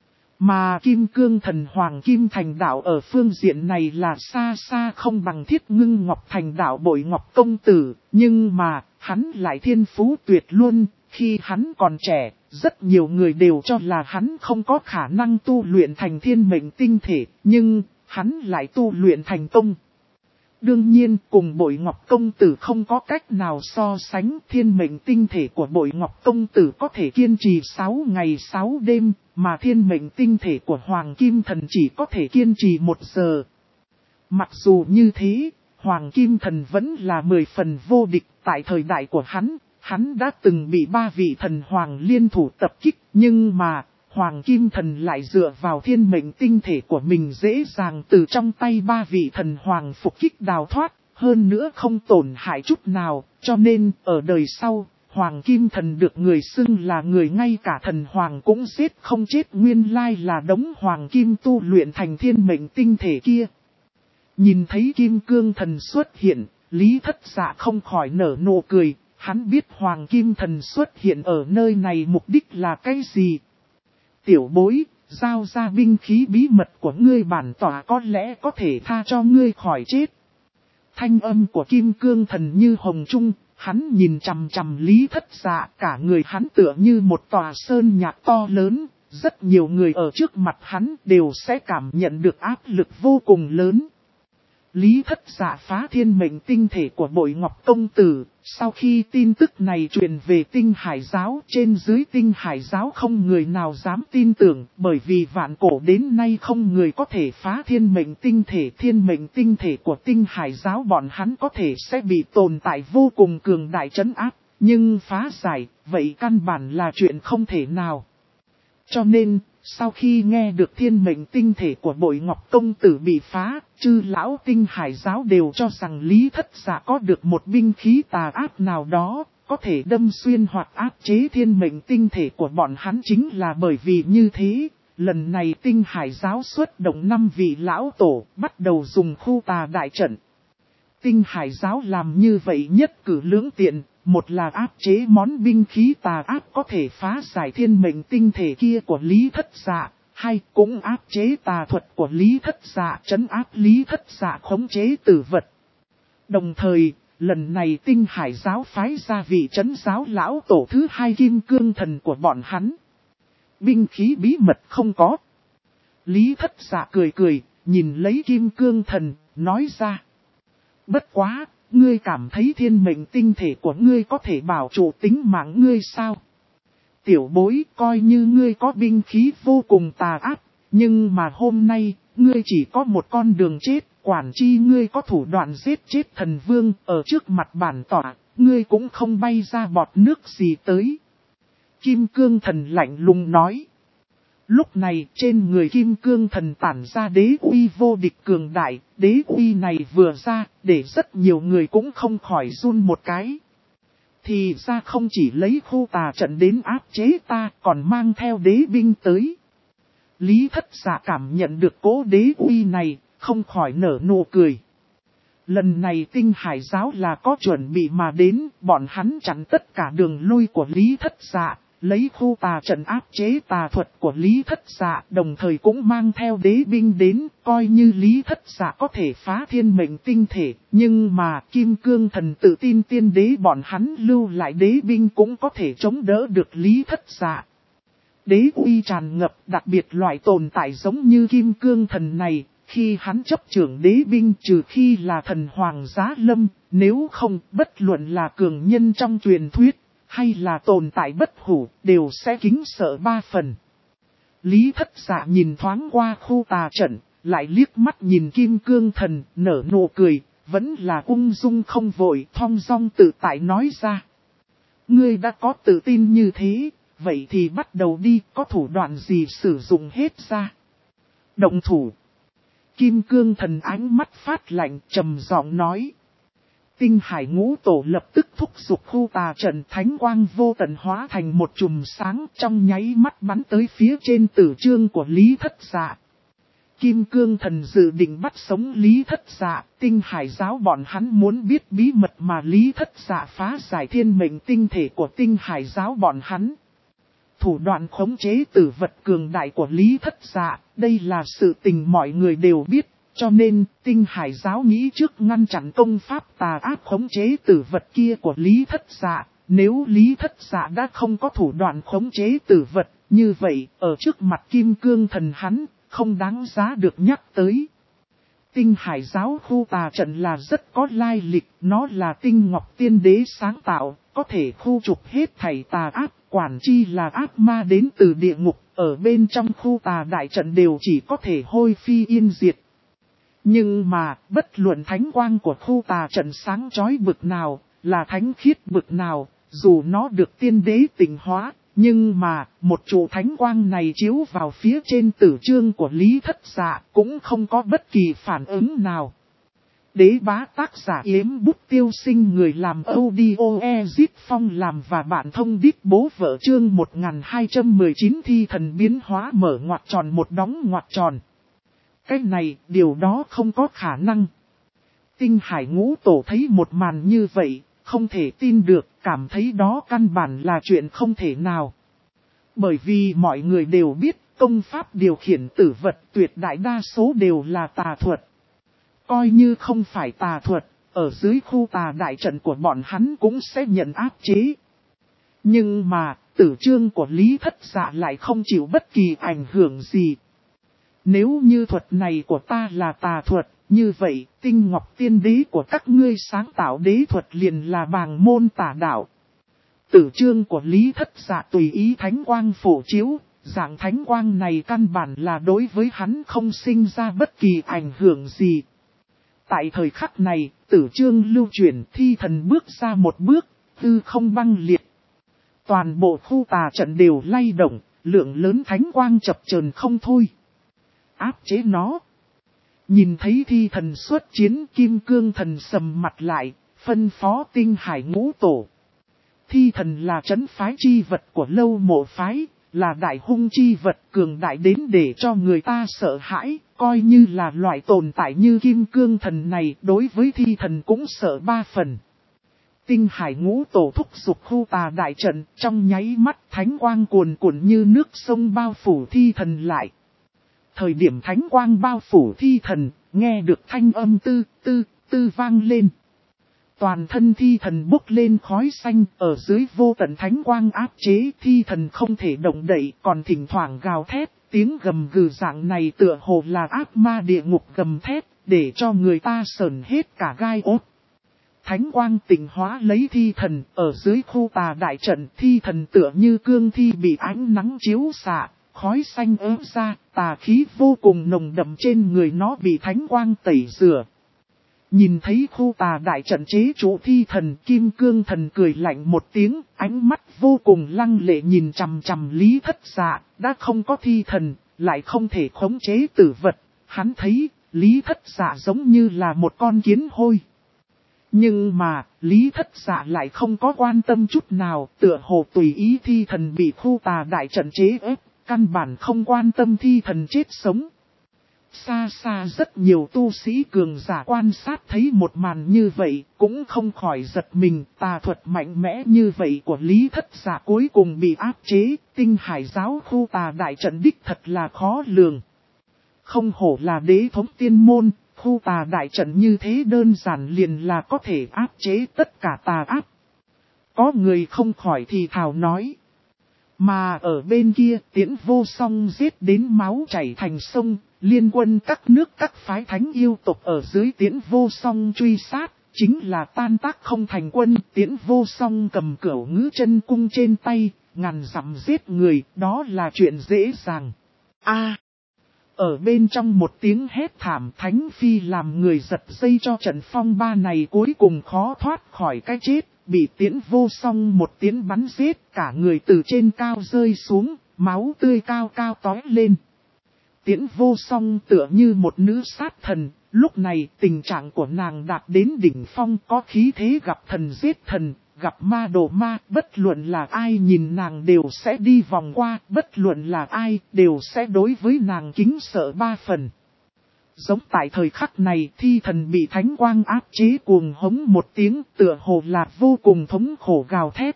Mà Kim Cương Thần Hoàng Kim Thành Đạo ở phương diện này là xa xa không bằng Thiết Ngưng Ngọc Thành Đạo Bội Ngọc Công Tử, nhưng mà, hắn lại thiên phú tuyệt luôn, khi hắn còn trẻ, rất nhiều người đều cho là hắn không có khả năng tu luyện thành thiên mệnh tinh thể, nhưng, hắn lại tu luyện thành công. Đương nhiên, cùng Bội Ngọc Công Tử không có cách nào so sánh, thiên mệnh tinh thể của Bội Ngọc Công Tử có thể kiên trì 6 ngày 6 đêm, mà thiên mệnh tinh thể của Hoàng Kim Thần chỉ có thể kiên trì 1 giờ. Mặc dù như thế, Hoàng Kim Thần vẫn là 10 phần vô địch, tại thời đại của hắn đã từng bị 3 vị thần hoàng liên thủ tập kích, nhưng mà, Hoàng Kim Thần lại dựa vào thiên mệnh tinh thể của mình dễ dàng từ trong tay 3 vị thần hoàng phục kích đào thoát, hơn nữa không tổn hại chút nào, cho nên ở đời sau, Hoàng Kim Thần được người xưng là người ngay cả thần hoàng cũng giết không chết, nguyên lai là đống Hoàng Kim tu luyện thành thiên mệnh tinh thể kia. Nhìn thấy Kim Cương Thần xuất hiện, Lý Thất Dạ không khỏi nở nụ cười, hắn biết Hoàng Kim Thần xuất hiện ở nơi này mục đích là cái gì. Tiểu bối, giao ra binh khí bí mật của ngươi, bản tỏa có lẽ có thể tha cho ngươi khỏi chết. Thanh âm của Kim Cương Thần như hồng trung, hắn nhìn chằm chằm Lý Thất Dạ, cả người hắn tựa như một tòa sơn nhạc to lớn, rất nhiều người ở trước mặt hắn đều sẽ cảm nhận được áp lực vô cùng lớn. Lý Thất Dạ phá thiên mệnh tinh thể của Bội Ngọc Công Tử, sau khi tin tức này truyền về Tinh Hải Giáo, trên dưới Tinh Hải Giáo không người nào dám tin tưởng, bởi vì vạn cổ đến nay không người có thể phá thiên mệnh tinh thể của Tinh Hải Giáo bọn hắn có thể sẽ bị tồn tại vô cùng cường đại trấn áp, nhưng phá giải, vậy căn bản là chuyện không thể nào. Cho nên, sau khi nghe được thiên mệnh tinh thể của Bội Ngọc Công Tử bị phá, chư lão Tinh Hải Giáo đều cho rằng Lý Thất Dạ có được một binh khí tà ác nào đó, có thể đâm xuyên hoặc áp chế thiên mệnh tinh thể của bọn hắn. Chính là bởi vì như thế, lần này Tinh Hải Giáo xuất động 5 vị lão tổ, bắt đầu dùng khu tà đại trận. Tinh Hải Giáo làm như vậy nhất cử lưỡng tiện, một là áp chế món binh khí tà ác có thể phá giải thiên mệnh tinh thể kia của Lý Thất Dạ, hai cũng áp chế tà thuật của Lý Thất Dạ, trấn áp Lý Thất Dạ khống chế tử vật. Đồng thời, lần này Tinh Hải Giáo phái ra vị trấn giáo lão tổ thứ 2 Kim Cương Thần của bọn hắn. Binh khí bí mật không có. Lý Thất Dạ cười cười, nhìn lấy Kim Cương Thần, nói ra. Bất quá, ngươi cảm thấy thiên mệnh tinh thể của ngươi có thể bảo trụ tính mạng ngươi sao? Tiểu bối, coi như ngươi có binh khí vô cùng tà ác, nhưng mà hôm nay, ngươi chỉ có một con đường chết, quản chi ngươi có thủ đoạn giết chết thần vương, ở trước mặt bản tỏa, ngươi cũng không bay ra bọt nước gì tới. Kim Cương Thần lạnh lùng nói. Lúc này trên người Kim Cương Thần tản ra đế uy vô địch cường đại, đế uy này vừa ra, để rất nhiều người cũng không khỏi run một cái. Thì ra không chỉ lấy khu tà trận đến áp chế ta, còn mang theo đế binh tới. Lý Thất Dạ cảm nhận được cỗ đế uy này, không khỏi nở nụ cười. Lần này Tinh Hải Giáo là có chuẩn bị mà đến, bọn hắn chặn tất cả đường lui của Lý Thất Dạ. Lấy khu tà trận áp chế tà thuật của Lý Thất Dạ, đồng thời cũng mang theo đế binh đến, coi như Lý Thất Dạ có thể phá thiên mệnh tinh thể, nhưng mà Kim Cương Thần tự tin tiên đế bọn hắn lưu lại đế binh cũng có thể chống đỡ được Lý Thất Dạ. Đế uy tràn ngập, đặc biệt loại tồn tại giống như Kim Cương Thần này, khi hắn chấp trưởng đế binh trừ khi là thần hoàng giá lâm, nếu không bất luận là cường nhân trong truyền thuyết. Hay là tồn tại bất hủ, đều sẽ kính sợ 3 phần. Lý Thất Dạ nhìn thoáng qua khu tà trận, lại liếc mắt nhìn Kim Cương Thần, nở nụ cười, vẫn là ung dung không vội, thong dong tự tại nói ra. Ngươi đã có tự tin như thế, vậy thì bắt đầu đi, có thủ đoạn gì sử dụng hết ra. Động thủ. Kim Cương Thần ánh mắt phát lạnh, trầm giọng nói. Tinh Hải Ngũ Tổ lập tức thúc giục khu tà trận, thánh quang vô tận hóa thành một chùm sáng, trong nháy mắt bắn tới phía trên tử chương của Lý Thất Dạ. Kim Cương Thần dự định bắt sống Lý Thất Dạ, Tinh Hải giáo bọn hắn muốn biết bí mật mà Lý Thất Dạ phá giải thiên mệnh tinh thể của Tinh Hải giáo bọn hắn. Thủ đoạn khống chế tử vật cường đại của Lý Thất Dạ, đây là sự tình mọi người đều biết, cho nên Tinh Hải giáo nghĩ trước ngăn chặn công pháp tà ác khống chế tử vật kia của Lý Thất Dạ. Nếu Lý Thất Dạ đã không có thủ đoạn khống chế tử vật, như vậy ở trước mặt Kim Cương Thần hắn, không đáng giá được nhắc tới. Tinh Hải giáo khu tà trận là rất có lai lịch, nó là Tinh Ngọc Tiên Đế sáng tạo, có thể khu trục hết thảy tà ác, quản chi là ác ma đến từ địa ngục, ở bên trong khu tà đại trận đều chỉ có thể hôi phi yên diệt. Nhưng mà, bất luận thánh quang của khu tà trận sáng chói bực nào, là thánh khiết bực nào, dù nó được tiên đế tịnh hóa, nhưng mà, một trụ thánh quang này chiếu vào phía trên tử chương của Lý Thất Dạ cũng không có bất kỳ phản ứng nào. Đế bá tác giả Yếm Bút Tiêu Sinh, người làm audio Ezit Phong làm và bạn thông đít bố vợ chương 1219 thi thần biến hóa mở ngoặc tròn một đóng ngoặc tròn. Cái này, điều đó không có khả năng. Tinh Hải Ngũ Tổ thấy một màn như vậy, không thể tin được, cảm thấy đó căn bản là chuyện không thể nào. Bởi vì mọi người đều biết, công pháp điều khiển tử vật tuyệt đại đa số đều là tà thuật. Coi như không phải tà thuật, ở dưới khu tà đại trận của bọn hắn cũng sẽ nhận áp chế. Nhưng mà, tử chương của Lý Thất Dạ lại không chịu bất kỳ ảnh hưởng gì. Nếu như thuật này của ta là tà thuật, như vậy, Tinh Ngọc Tiên Đế của các ngươi sáng tạo đế thuật liền là bàng môn tà đạo. Tử chương của Lý Thất Dạ tùy ý thánh quang phổ chiếu, dạng thánh quang này căn bản là đối với hắn không sinh ra bất kỳ ảnh hưởng gì. Tại thời khắc này, tử chương lưu chuyển, thi thần bước ra một bước, hư không băng liệt. Toàn bộ khu tà trận đều lay động, lượng lớn thánh quang chập chờn không thôi. Áp chế nó. Nhìn thấy thi thần xuất chiến, Kim Cương Thần sầm mặt lại, phân phó Tinh Hải Ngũ Tổ. Thi thần là trấn phái chi vật của Lâu Mộ phái, là đại hung chi vật cường đại đến để cho người ta sợ hãi, coi như là loại tồn tại như Kim Cương Thần này đối với thi thần cũng sợ ba phần. Tinh Hải Ngũ Tổ thúc giục khu tà đại trận, trong nháy mắt thánh quang cuồn cuộn như nước sông bao phủ thi thần lại. Thời điểm thánh quang bao phủ thi thần, nghe được thanh âm tư tư vang lên. Toàn thân thi thần bốc lên khói xanh, ở dưới vô tận thánh quang áp chế, thi thần không thể động đậy, còn thỉnh thoảng gào thét, tiếng gầm gừ dạng này tựa hồ là ác ma địa ngục gầm thét, để cho người ta sởn hết cả gai ốt. Thánh quang tịnh hóa lấy thi thần, ở dưới khu tà đại trận, thi thần tựa như cương thi bị ánh nắng chiếu xạ, khói xanh ớm ra, tà khí vô cùng nồng đậm trên người nó bị thánh quang tẩy rửa. Nhìn thấy khu tà đại trận chế trụ thi thần, Kim Cương Thần cười lạnh một tiếng, ánh mắt vô cùng lăng lệ nhìn chằm chằm Lý Thất Dạ, đã không có thi thần, lại không thể khống chế tử vật. Hắn thấy, Lý Thất Dạ giống như là một con kiến hôi. Nhưng mà, Lý Thất Dạ lại không có quan tâm chút nào, tựa hồ tùy ý thi thần bị khu tà đại trận chế ép, căn bản không quan tâm thi thần chết sống. Xa xa rất nhiều tu sĩ cường giả quan sát thấy một màn như vậy, cũng không khỏi giật mình, tà thuật mạnh mẽ như vậy của Lý Thất Dạ cuối cùng bị áp chế, Tinh Hải giáo khu tà đại trận đích thật là khó lường. Không hổ là đế thống tiên môn, khu tà đại trận như thế đơn giản liền là có thể áp chế tất cả tà áp. Có người không khỏi thì thào nói. Mà ở bên kia Tiễn Vô Song giết đến máu chảy thành sông, liên quân các nước các phái thánh yêu tộc ở dưới Tiễn Vô Song truy sát, chính là tan tác không thành quân. Tiễn Vô Song cầm cửu ngữ chân cung trên tay, ngàn dặm giết người, đó là chuyện dễ dàng. Ở bên trong một tiếng hét thảm, Thánh Phi làm người giật dây cho trận phong ba này cuối cùng khó thoát khỏi cái chết. Bị Tiễn Vô Song một tiếng bắn giết, cả người từ trên cao rơi xuống, máu tươi cao cao tói lên. Tiễn Vô Song tựa như một nữ sát thần, Lúc này tình trạng của nàng đạt đến đỉnh phong, có khí thế gặp thần giết thần, gặp ma đổ ma, bất luận là ai nhìn nàng đều sẽ đi vòng qua, bất luận là ai đều sẽ đối với nàng kính sợ 3 phần. Giống tại thời khắc này, thi thần bị thánh quang áp chế cuồng hống một tiếng, tựa hồ là vô cùng thống khổ gào thét.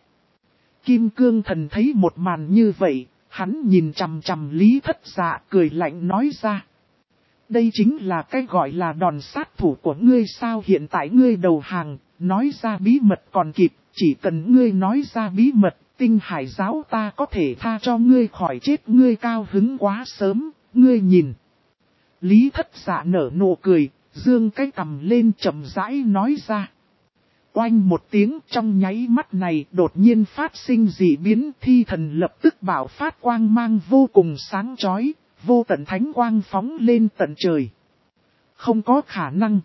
Kim cương thần thấy một màn như vậy, hắn nhìn chằm chằm Lý Thất Dạ cười lạnh nói ra. Đây chính là cái gọi là đòn sát thủ của ngươi sao, hiện tại ngươi đầu hàng, nói ra bí mật còn kịp, chỉ cần ngươi nói ra bí mật, Tinh Hải giáo ta có thể tha cho ngươi khỏi chết, ngươi cao hứng quá sớm, ngươi nhìn. Lý Thất Dạ nở nụ cười, dương cái cằm lên chậm rãi nói ra. Oanh một tiếng, trong nháy mắt này đột nhiên phát sinh dị biến, thi thần lập tức bảo phát quang mang vô cùng sáng chói, vô tận thánh quang phóng lên tận trời. Không có khả năng.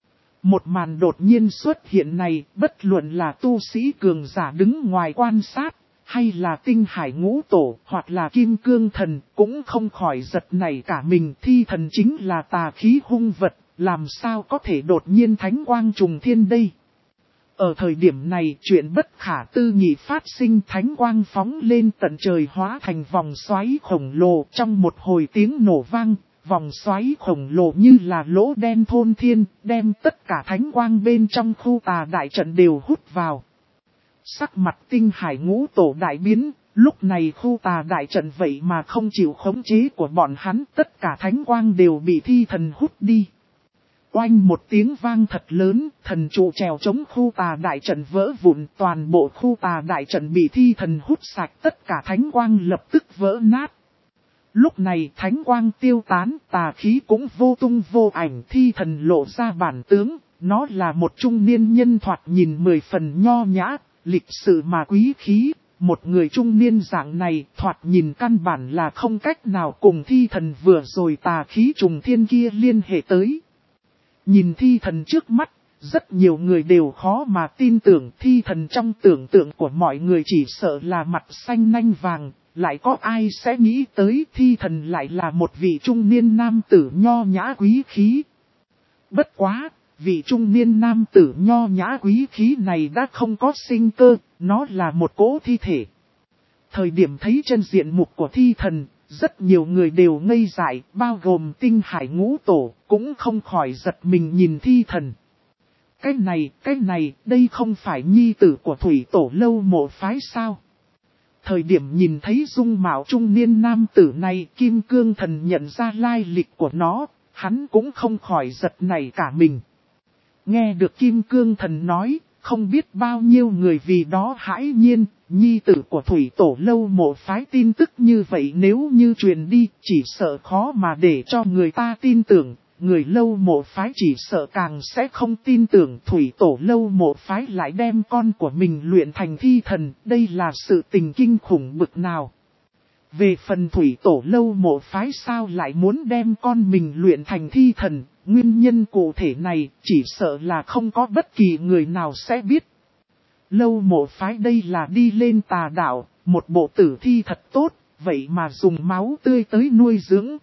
Một màn đột nhiên xuất hiện này, bất luận là tu sĩ cường giả đứng ngoài quan sát, hay là Tinh Hải ngũ tổ, hoặc là kim cương thần, cũng không khỏi giật nảy cả mình. Thi thần chính là tà khí hung vật, làm sao có thể đột nhiên thánh quang trùng thiên đây. Ở thời điểm này, chuyện bất khả tư nghị phát sinh, thánh quang phóng lên tận trời hóa thành vòng xoáy khổng lồ. Trong một hồi tiếng nổ vang, vòng xoáy khổng lồ như là lỗ đen thôn thiên, đem tất cả thánh quang bên trong khu tà đại trận đều hút vào. Sắc mặt Tinh Hải ngũ tổ đại biến, lúc này khu tà đại trận vậy mà không chịu khống chế của bọn hắn, tất cả thánh quang đều bị thi thần hút đi. Oanh một tiếng vang thật lớn, thần trụ trèo chống khu tà đại trận vỡ vụn, toàn bộ khu tà đại trận bị thi thần hút sạch, tất cả thánh quang lập tức vỡ nát. Lúc này thánh quang tiêu tán, tà khí cũng vô tung vô ảnh, thi thần lộ ra bản tướng, nó là một trung niên nhân thoạt nhìn 10 phần nho nhã, lịch sự mà quý khí. Một người trung niên dạng này thoạt nhìn căn bản là không cách nào cùng thi thần vừa rồi tà khí trùng thiên kia liên hệ tới. Nhìn thi thần trước mắt, rất nhiều người đều khó mà tin tưởng, thi thần trong tưởng tượng của mọi người chỉ sợ là mặt xanh nanh vàng, lại có ai sẽ nghĩ tới thi thần lại là một vị trung niên nam tử nho nhã quý khí. Bất quá, vị trung niên nam tử nho nhã quý khí này đã không có sinh cơ, nó là một cỗ thi thể. Thời điểm thấy chân diện mục của thi thần, rất nhiều người đều ngây dại, bao gồm Tinh Hải ngũ tổ, cũng không khỏi giật mình nhìn thi thần. Cái này, đây không phải nhi tử của thủy tổ Lâu Mộ phái sao? Thời điểm nhìn thấy dung mạo trung niên nam tử này, Kim Cương thần nhận ra lai lịch của nó, hắn cũng không khỏi giật nảy cả mình. Nghe được Kim Cương thần nói, không biết bao nhiêu người vì đó hãi nhiên, nhi tử của thủy tổ Lâu Mộ phái tin tức như vậy nếu như truyền đi, chỉ sợ khó mà để cho người ta tin tưởng, người Lâu Mộ phái chỉ sợ càng sẽ không tin tưởng thủy tổ Lâu Mộ phái lại đem con của mình luyện thành thi thần, đây là sự tình kinh khủng bực nào. Về phần thủy tổ Lâu Mộ phái sao lại muốn đem con mình luyện thành thi thần, nguyên nhân cụ thể này chỉ sợ là không có bất kỳ người nào sẽ biết. Lâu Mộ phái đây là đi lên tà đạo, một bộ tử thi thật tốt, vậy mà dùng máu tươi tới nuôi dưỡng.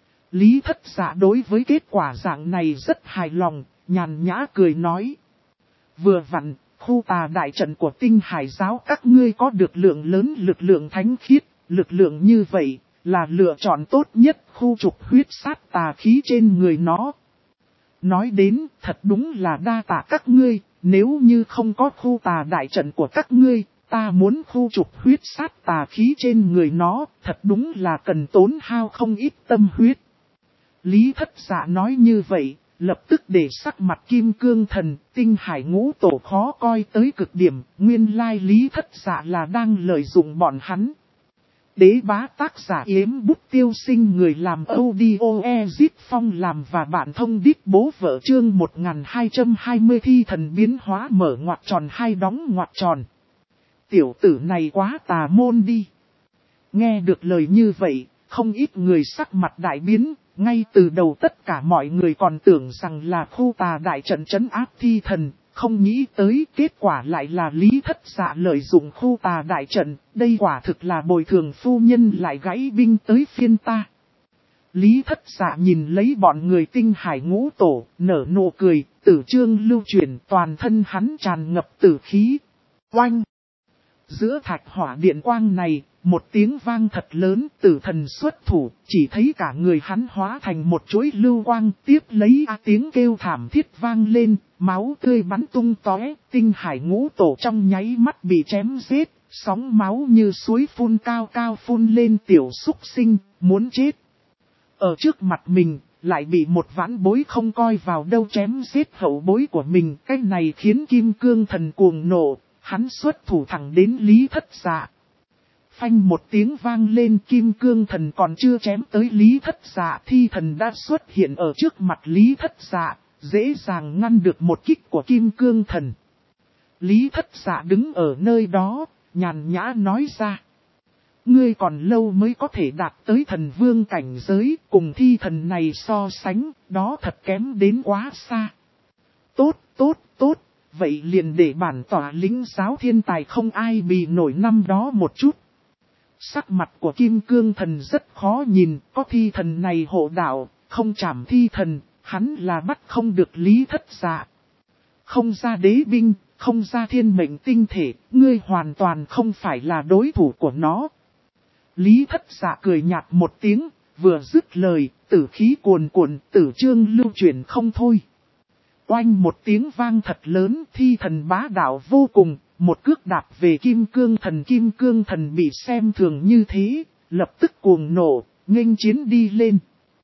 Lý Thất Dạ đối với kết quả dạng này rất hài lòng, nhàn nhã cười nói. Vừa vặn, khu tà đại trận của Tinh Hải giáo các ngươi có được lượng lớn lực lượng thánh khiết, lực lượng như vậy là lựa chọn tốt nhất khu trục huyết sát tà khí trên người nó. Nói đến, thật đúng là đa tạ các ngươi, nếu như không có khu tà đại trận của các ngươi, ta muốn khu trục huyết sát tà khí trên người nó, thật đúng là cần tốn hao không ít tâm huyết. Lý Thất Dạ nói như vậy, lập tức để sắc mặt Kim Cương thần, Tinh Hải ngũ tổ khó coi tới cực điểm, nguyên lai Lý Thất Dạ là đang lợi dụng bọn hắn. Đế bá tác giả yếm bút tiêu sinh, người làm audio Ezip Phong làm và bạn thông đít bố vợ chương 1220 thi thần biến hóa mở ngoặc tròn hai đóng ngoặc tròn. Tiểu tử này quá tà môn đi. Nghe được lời như vậy, không ít người sắc mặt đại biến, ngay từ đầu tất cả mọi người còn tưởng rằng là khu tà đại trận trấn áp thi thần. Không nghĩ tới kết quả lại là Lý Thất Dạ lợi dụng khu tà đại trận, đây quả thực là bồi thường phu nhân lại gãy binh tới phiên ta. Lý Thất Dạ nhìn lấy bọn người Tinh Hải Ngũ Tổ, nở nụ cười, tử chương lưu chuyển, toàn thân hắn tràn ngập tử khí. Oanh! Giữa thạch hỏa điện quang này, một tiếng vang thật lớn, tử thần xuất thủ, chỉ thấy cả người hắn hóa thành một chuỗi lưu quang, tiếp lấy tiếng kêu thảm thiết vang lên, máu tươi bắn tung tóe, Tinh Hải Ngũ Tổ trong nháy mắt bị chém giết, sóng máu như suối phun cao cao phun lên, tiểu súc sinh, muốn chết. Ở trước mặt mình, lại bị một vãn bối không coi vào đâu chém giết hậu bối của mình, cái này khiến Kim Cương Thần cuồng nộ, hắn xuất thủ thẳng đến Lý Thất Dạ. Phanh một tiếng vang lên, Kim Cương Thần còn chưa chém tới Lý Thất Dạ, thi thần đã xuất hiện ở trước mặt Lý Thất Dạ, dễ dàng ngăn được một kích của Kim Cương Thần. Lý Thất Dạ đứng ở nơi đó, nhàn nhã nói ra. Ngươi còn lâu mới có thể đạt tới thần vương cảnh giới, cùng thi thần này so sánh, đó thật kém đến quá xa. Tốt, vậy liền để bản tỏa lính giáo thiên tài không ai bì nổi năm đó một chút. Sắc mặt của Kim Cương Thần rất khó nhìn, có thi thần này hộ đạo, không chảm thi thần, hắn là bắt không được Lý Thất Dạ. Không ra đế binh, không ra thiên mệnh tinh thể, ngươi hoàn toàn không phải là đối thủ của nó. Lý Thất Dạ cười nhạt một tiếng, vừa dứt lời, tử khí cuồn cuộn, tử chương lưu chuyển không thôi. Oanh một tiếng vang thật lớn, thi thần bá đạo vô cùng, một cước đạp về Kim Cương Thần bị xem thường như thế, lập tức cuồng nộ, nghênh chiến đi lên.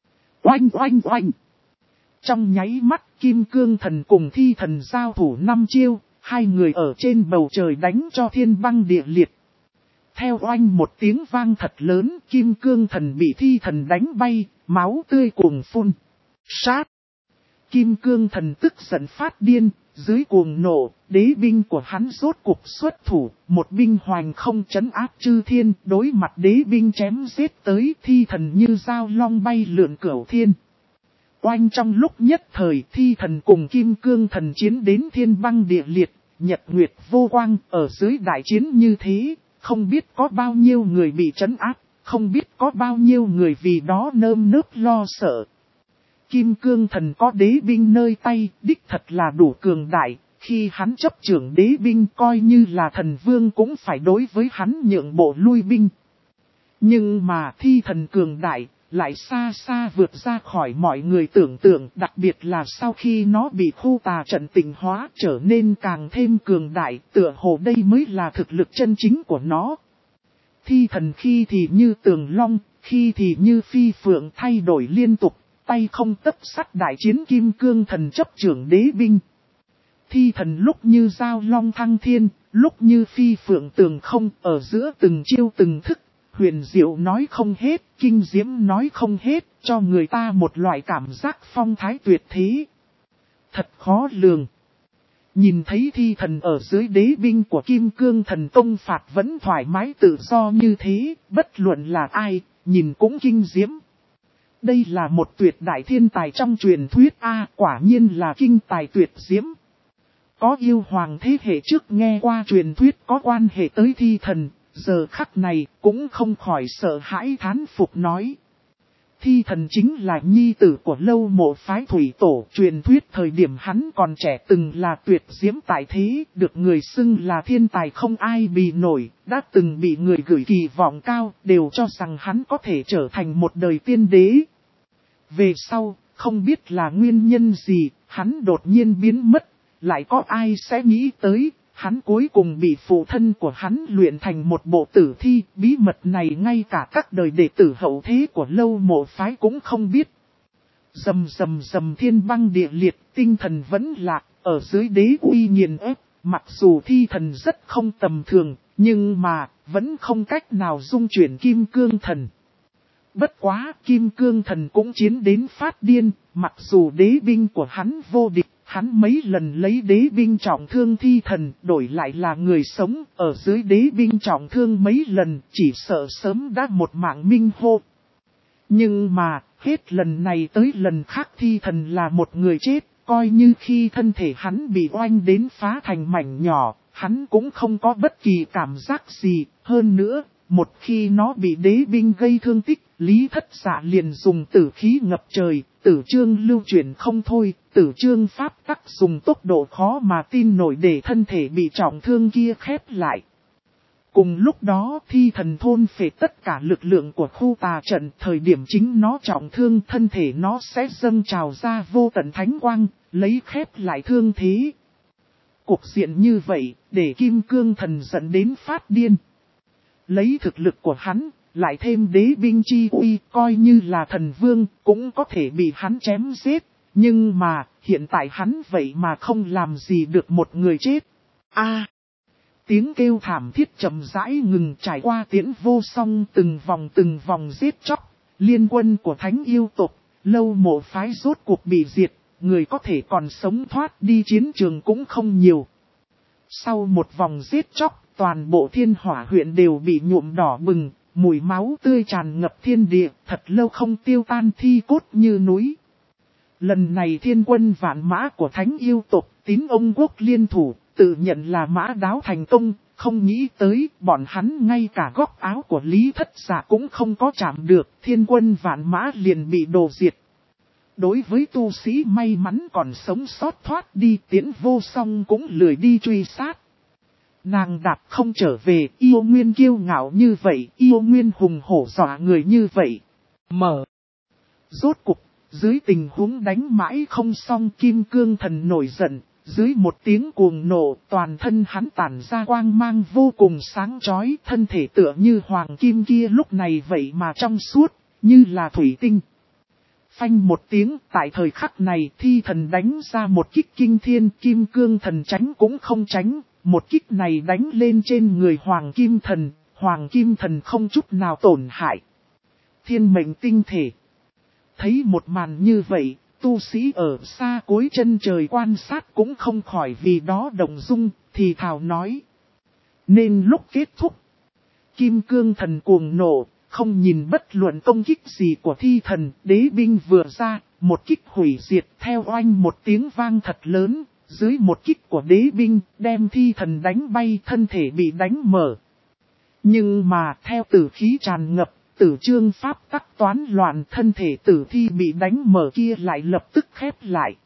Oanh! Trong nháy mắt, Kim Cương Thần cùng thi thần giao thủ 5 chiêu, hai người ở trên bầu trời đánh cho thiên băng địa liệt. Theo oanh một tiếng vang thật lớn, Kim Cương Thần bị thi thần đánh bay, máu tươi cuồng phun. Sát! Kim Cương Thần tức giận phát điên, dưới cuồng nộ, đế binh của hắn rốt cuộc xuất thủ, một binh hoành không trấn áp chư thiên, đối mặt đế binh chém giết tới, thi thần như dao long bay lượn cửu thiên. Oanh trong lúc nhất thời, thi thần cùng Kim Cương Thần chiến đến thiên băng địa liệt, nhật nguyệt vô quang, ở dưới đại chiến như thế, không biết có bao nhiêu người bị trấn áp, không biết có bao nhiêu người vì đó nơm nớp lo sợ. Kim Cương Thần có đế binh nơi tay, đích thật là đủ cường đại, khi hắn chấp trưởng đế binh coi như là thần vương cũng phải đối với hắn nhượng bộ lui binh. Nhưng mà thi thần cường đại, lại xa xa vượt ra khỏi mọi người tưởng tượng, đặc biệt là sau khi nó bị khu tà trận tịnh hóa trở nên càng thêm cường đại, tựa hồ đây mới là thực lực chân chính của nó. Thi thần khi thì như tường long, khi thì như phi phượng thay đổi liên tục, tay không tấc sắt đại chiến Kim Cương Thần chấp trưởng đế binh. Thi thần lúc như dao long thăng thiên, lúc như phi phượng tường không, ở giữa từng chiêu từng thức. Huyền diệu nói không hết, kinh diễm nói không hết, cho người ta một loại cảm giác phong thái tuyệt thế. Thật khó lường. Nhìn thấy thi thần ở dưới đế binh của Kim Cương Thần công phạt vẫn thoải mái tự do như thế, bất luận là ai, nhìn cũng kinh diễm. Đây là một tuyệt đại thiên tài trong truyền thuyết quả nhiên là kinh tài tuyệt diễm. Có yêu hoàng thế hệ trước nghe qua truyền thuyết có quan hệ tới thi thần. Giờ khắc này cũng không khỏi sợ hãi thán phục nói. Thi thần chính là nhi tử của Lâu Mộ phái thủy tổ, truyền thuyết thời điểm hắn còn trẻ từng là tuyệt diễm tại thế, được người xưng là thiên tài không ai bì nổi, đã từng bị người gửi kỳ vọng cao, đều cho rằng hắn có thể trở thành một đời tiên đế. Về sau, không biết là nguyên nhân gì, hắn đột nhiên biến mất, lại có ai sẽ nghĩ tới. Hắn cuối cùng bị phụ thân của hắn luyện thành một bộ tử thi, bí mật này ngay cả các đời đệ tử hậu thế của Lâu Mộ phái cũng không biết. Rầm thiên băng địa liệt, tinh thần vẫn lạc, ở dưới đế uy nghiền ép, mặc dù thi thần rất không tầm thường, nhưng mà, vẫn không cách nào dung chuyển Kim Cương Thần. Bất quá, Kim Cương Thần cũng chiến đến phát điên, mặc dù đế binh của hắn vô địch. Hắn mấy lần lấy đế binh trọng thương thi thần, đổi lại là người sống, ở dưới đế binh trọng thương mấy lần, chỉ sợ sớm đã một mạng minh hô. Nhưng mà, hết lần này tới lần khác thi thần là một người chết, coi như khi thân thể hắn bị oanh đến phá thành mảnh nhỏ, hắn cũng không có bất kỳ cảm giác gì, hơn nữa, một khi nó bị đế binh gây thương tích, Lý Thất Dạ liền dùng tử khí ngập trời, tử chương lưu chuyển không thôi, tử chương pháp tắc dùng tốc độ khó mà tin nổi để thân thể bị trọng thương kia khép lại. Cùng lúc đó thi thần thôn phệ tất cả lực lượng của khu tà trận, thời điểm chính nó trọng thương thân thể nó sẽ dâng trào ra vô tận thánh quang, lấy khép lại thương thế. Cuộc diện như vậy, để Kim Cương Thần dẫn đến phát điên. Lấy thực lực của hắn, lại thêm đế binh chi uy, coi như là thần vương, cũng có thể bị hắn chém giết. Nhưng mà, hiện tại hắn vậy mà không làm gì được một người chết. Tiếng kêu thảm thiết chậm rãi ngừng, trải qua tiễn vô song từng vòng giết chóc. Liên quân của thánh yêu tộc, Lâu Mộ phái rốt cuộc bị diệt, người có thể còn sống thoát đi chiến trường cũng không nhiều. Sau một vòng giết chóc, toàn bộ Thiên Hỏa huyện đều bị nhuộm đỏ bừng, mùi máu tươi tràn ngập thiên địa, thật lâu không tiêu tan, thi cốt như núi. Lần này thiên quân vạn mã của thánh yêu tộc Tín Ông Quốc liên thủ, tự nhận là mã đáo thành công, không nghĩ tới bọn hắn ngay cả góc áo của Lý Thất Dạ cũng không có chạm được, thiên quân vạn mã liền bị đổ diệt. Đối với tu sĩ may mắn còn sống sót thoát đi, Tiễn Vô Song cũng lười đi truy sát. Nàng đạp không trở về, yêu nguyên kiêu ngạo như vậy, yêu nguyên hùng hổ dọa người như vậy. Rốt cục, dưới tình huống đánh mãi không xong, Kim Cương Thần nổi giận, dưới một tiếng cuồng nổ, toàn thân hắn tản ra quang mang vô cùng sáng chói, thân thể tựa như hoàng kim kia lúc này vậy mà trong suốt, như là thủy tinh. Phanh một tiếng, tại thời khắc này thi thần đánh ra một kích kinh thiên, Kim Cương Thần tránh cũng không tránh, một kích này đánh lên trên người Hoàng Kim Thần không chút nào tổn hại. Thiên mệnh tinh thể. Thấy một màn như vậy, tu sĩ ở xa cuối chân trời quan sát cũng không khỏi vì đó động dung, thì thào nói. Nên lúc kết thúc, Kim Cương Thần cuồng nộ, không nhìn bất luận công kích gì của thi thần, đế binh vừa ra, một kích hủy diệt theo oanh một tiếng vang thật lớn, dưới một kích của đế binh, đem thi thần đánh bay, thân thể bị đánh mở. Nhưng mà theo tử khí tràn ngập, tử chương pháp tắc toán loạn, thân thể tử thi bị đánh mở kia lại lập tức khép lại.